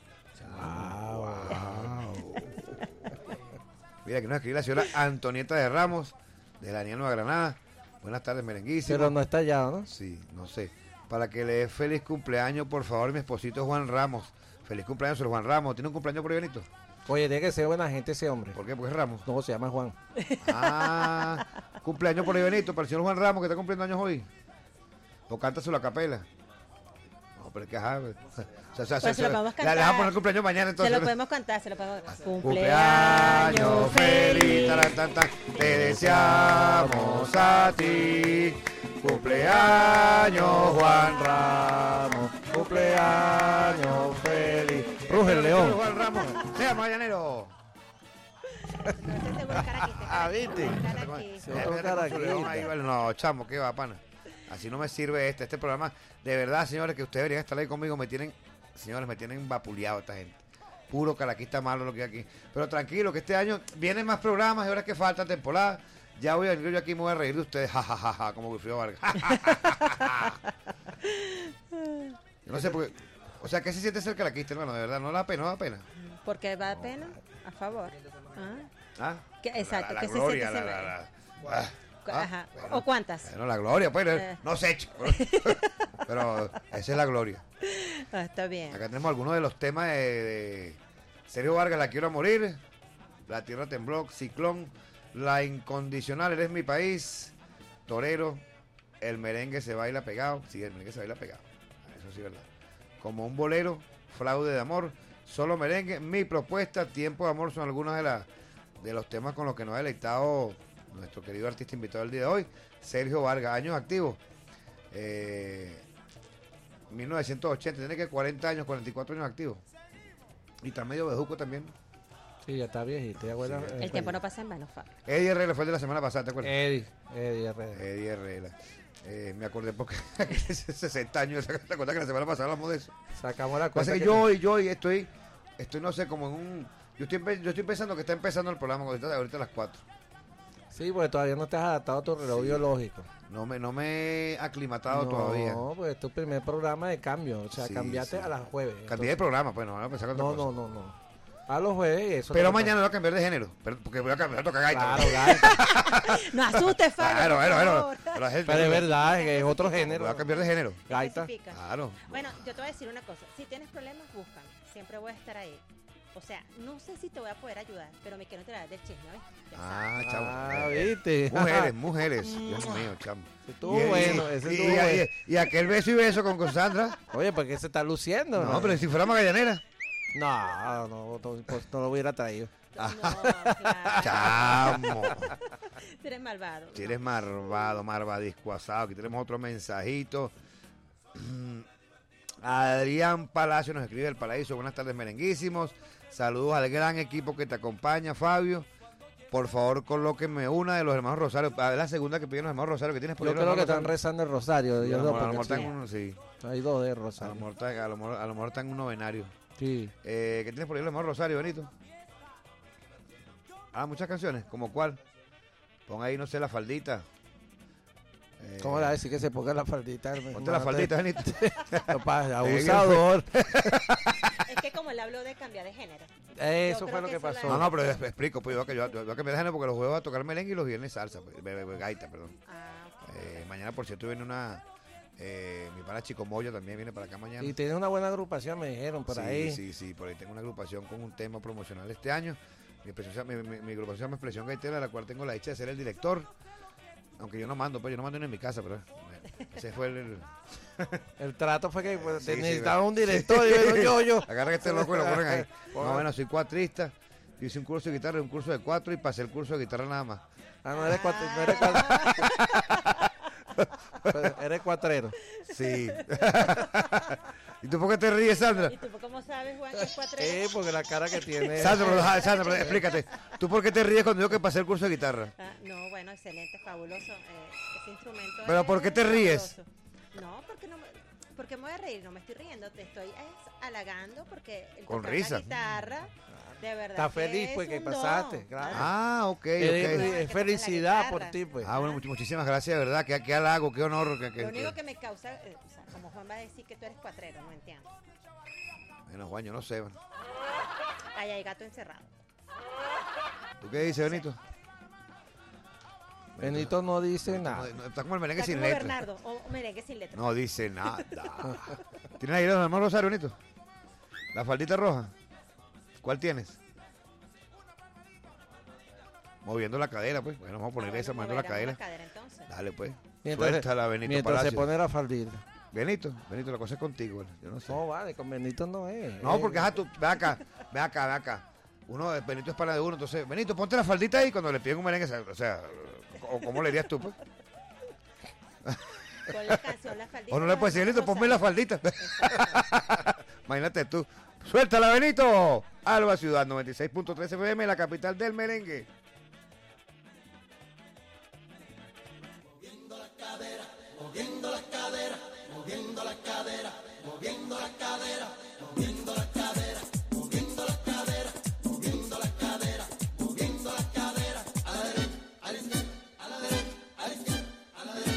Wow. Mira, que nos escribe la señora Antonieta de Ramos, de la Nueva Granada. Buenas tardes, merenguísimo. Pero no está allá, ¿no? Sí, no sé. Para que le dé feliz cumpleaños, por favor, mi esposito Juan Ramos. Feliz cumpleaños, señor Juan Ramos. ¿Tiene un cumpleaños por ahí, Benito? Oye, tiene que ser buena gente ese hombre. ¿Por qué? Porque es Ramos. No, se llama Juan. Ah, cumpleaños por ahí, Benito, para el señor Juan Ramos, que está cumpliendo años hoy. O cántaselo a capela. No, pero es que ajá. Pues se lo podemos cantar. Le vamos a poner cumpleaños mañana, entonces. Se lo podemos cantar, Cumpleaños feliz, taran, tan, tan, te deseamos a ti. Cumpleaños Juan Ramos, cumpleaños feliz. Ruge el león. Juan Ramos, sea mañanero. Ah, ¿viste? No, chamo, qué va, pana. Así no me sirve este programa. De verdad, señores, que ustedes deberían estar ahí conmigo. Me tienen vapuleado esta gente. Puro caraquista malo lo que hay aquí. Pero tranquilo, que este año vienen más programas y ahora es que falta temporada. Ya voy a venir yo aquí y me voy a reír de ustedes. Ja, como Wilfrido Vargas. Yo no sé por qué. O sea, ¿qué se siente ser caraquista, hermano? De verdad, no da pena, ¿Por qué da pena? A favor. Exacto, la que gloria, se siente Ajá. Bueno, ¿o cuántas? Bueno, la gloria, pues, no sé, chico. Pero esa es la gloria. Está bien. Acá tenemos algunos de los temas de Sergio Vargas, La Quiero a Morir. La tierra tembló, ciclón, la incondicional, eres mi país, torero, el merengue se baila pegado. Sí, el merengue se baila pegado. Eso sí es verdad. Como un bolero, fraude de amor, solo merengue. Mi propuesta, tiempo de amor, son algunos de los temas con los que nos ha deleitado nuestro querido artista invitado el día de hoy, Sergio Vargas. Años activos. 1980, tiene que 40 años, 44 años activos. Y está medio bejuco también. Sí, ya está viejito, ¿te acuerdas? Sí, el tiempo no pasa en vano, Fabio. Eddie Herrera fue el de la semana pasada, ¿te acuerdas? Eddie Herrera. Eddie Herrera. Me acordé porque 60 años, ¿te acuerdas que la semana pasada hablamos de eso? Sacamos la cosa. Que yo estoy no sé, como en un... Yo estoy pensando que está empezando el programa ahorita a las 4. Sí, porque todavía no te has adaptado a tu reloj biológico. No me he aclimatado todavía. No, pues es tu primer programa de cambio. O sea, cambiaste a las jueves. Cambié de programa, pues no, pensar con otra cosa. No. A los jueves eso. Pero mañana voy a cambiar de género. Porque voy a tocar gaita. Claro, gaita. No asustes, Fabio. Claro. Pero es verdad, es otro género. Voy a cambiar de género. Gaita. Claro. Bueno, yo te voy a decir una cosa. Si tienes problemas, búscame. Siempre voy a estar ahí. O sea, no sé si te voy a poder ayudar, pero me quiero enterar del chisme, ¿ves? Chamo. ¿Viste? Mujeres. Dios mío, chamo. Estuvo bueno, y aquel beso y beso con Sandra. Oye, porque se está luciendo. No, pero si fuera Magallanera. No lo hubiera traído. Chamo. Si eres malvado. Si eres malvadisco asado. Aquí tenemos otro mensajito. Adrián Palacio nos escribe del Paraíso. Buenas tardes, merenguísimos. Saludos al gran equipo que te acompaña, Fabio. Por favor, colóquenme una de los hermanos Rosario. Es la segunda que piden los hermanos Rosario. ¿Qué tienes por ahí? Yo creo que están rezando el Rosario. A lo mejor están uno, sí. Hay dos de Rosario. A lo mejor están en un novenario. Sí. ¿Qué tienes por ahí los hermanos Rosario, Benito? Muchas canciones. ¿Como cuál? Pon ahí, no sé, La Faldita. ¿Cómo le va a decir que se ponga la faldita? Ponte la faldita, Benito. Abusador. Es que como él habló de cambiar de género. Eso fue lo que pasó. No, pero explico. Pues yo voy a cambiar de género porque los jueves a tocar merengue y los viernes salsa. Gaita, perdón. Okay. Mañana, por cierto, viene mi pana Chico Moyo también viene para acá mañana. Y tiene una buena agrupación, me dijeron, por ahí. Sí, por ahí tengo una agrupación con un tema promocional este año. Mi agrupación se llama Expresión Gaitera, la cual tengo la dicha de ser el director. Aunque yo no mando ni en mi casa, pero ese fue el trato fue que necesitaba un director. yo. Agarra este loco y lo ponen ahí. No, bueno, soy cuatrista. Yo hice un curso de guitarra, un curso de 4 y pasé el curso de guitarra nada más. No eres eres cuatrero. Sí. ¿Y tú por qué te ríes, Sandra? ¿Y tú cómo sabes, Juan, que es cuatrero? Porque la cara que tiene. Sandra, explícate. ¿Tú por qué te ríes cuando digo que pasé el curso de guitarra? No, bueno, excelente, fabuloso. Ese instrumento. ¿Pero por qué te ríes? No, porque me voy a reír, no me estoy riendo, te estoy halagando porque el con risa. La guitarra, de verdad. Está feliz pues que pasaste, claro. Ok. Es felicidad por ti, pues. Bueno, muchísimas gracias, de verdad. Qué halago, qué honor. Lo único que me causa, como Juan va a decir que tú eres cuatrero, no entiendo. Bueno, Juan, yo no sé. Ahí hay gato encerrado. ¿Tú qué dices, Benito? Benito no dice nada. Está como el merengue sin letra. Bernardo, o merengue sin letra. No dice nada. ¿Tienes ahí los hermanos Rosario, Benito? ¿La faldita roja? ¿Cuál tienes? Moviendo la cadera, pues. Bueno, vamos a poner esa, moviendo la cadera. Dale, pues. Suéltala, Benito mientras Palacio. Se pone la faldita. Benito, la cosa es contigo. Yo no sé. No, vale, con Benito no es. No, porque tú, ve acá. Benito es para de uno, entonces, Benito, ponte la faldita ahí cuando le piden un merengue, o sea, ¿cómo le dirías tú, pues? Con la canción, la faldita. O no le puedes decir, Benito, ponme la faldita. Imagínate tú. Suéltala, Benito. Alba Ciudad, 96.3 FM, la capital del merengue.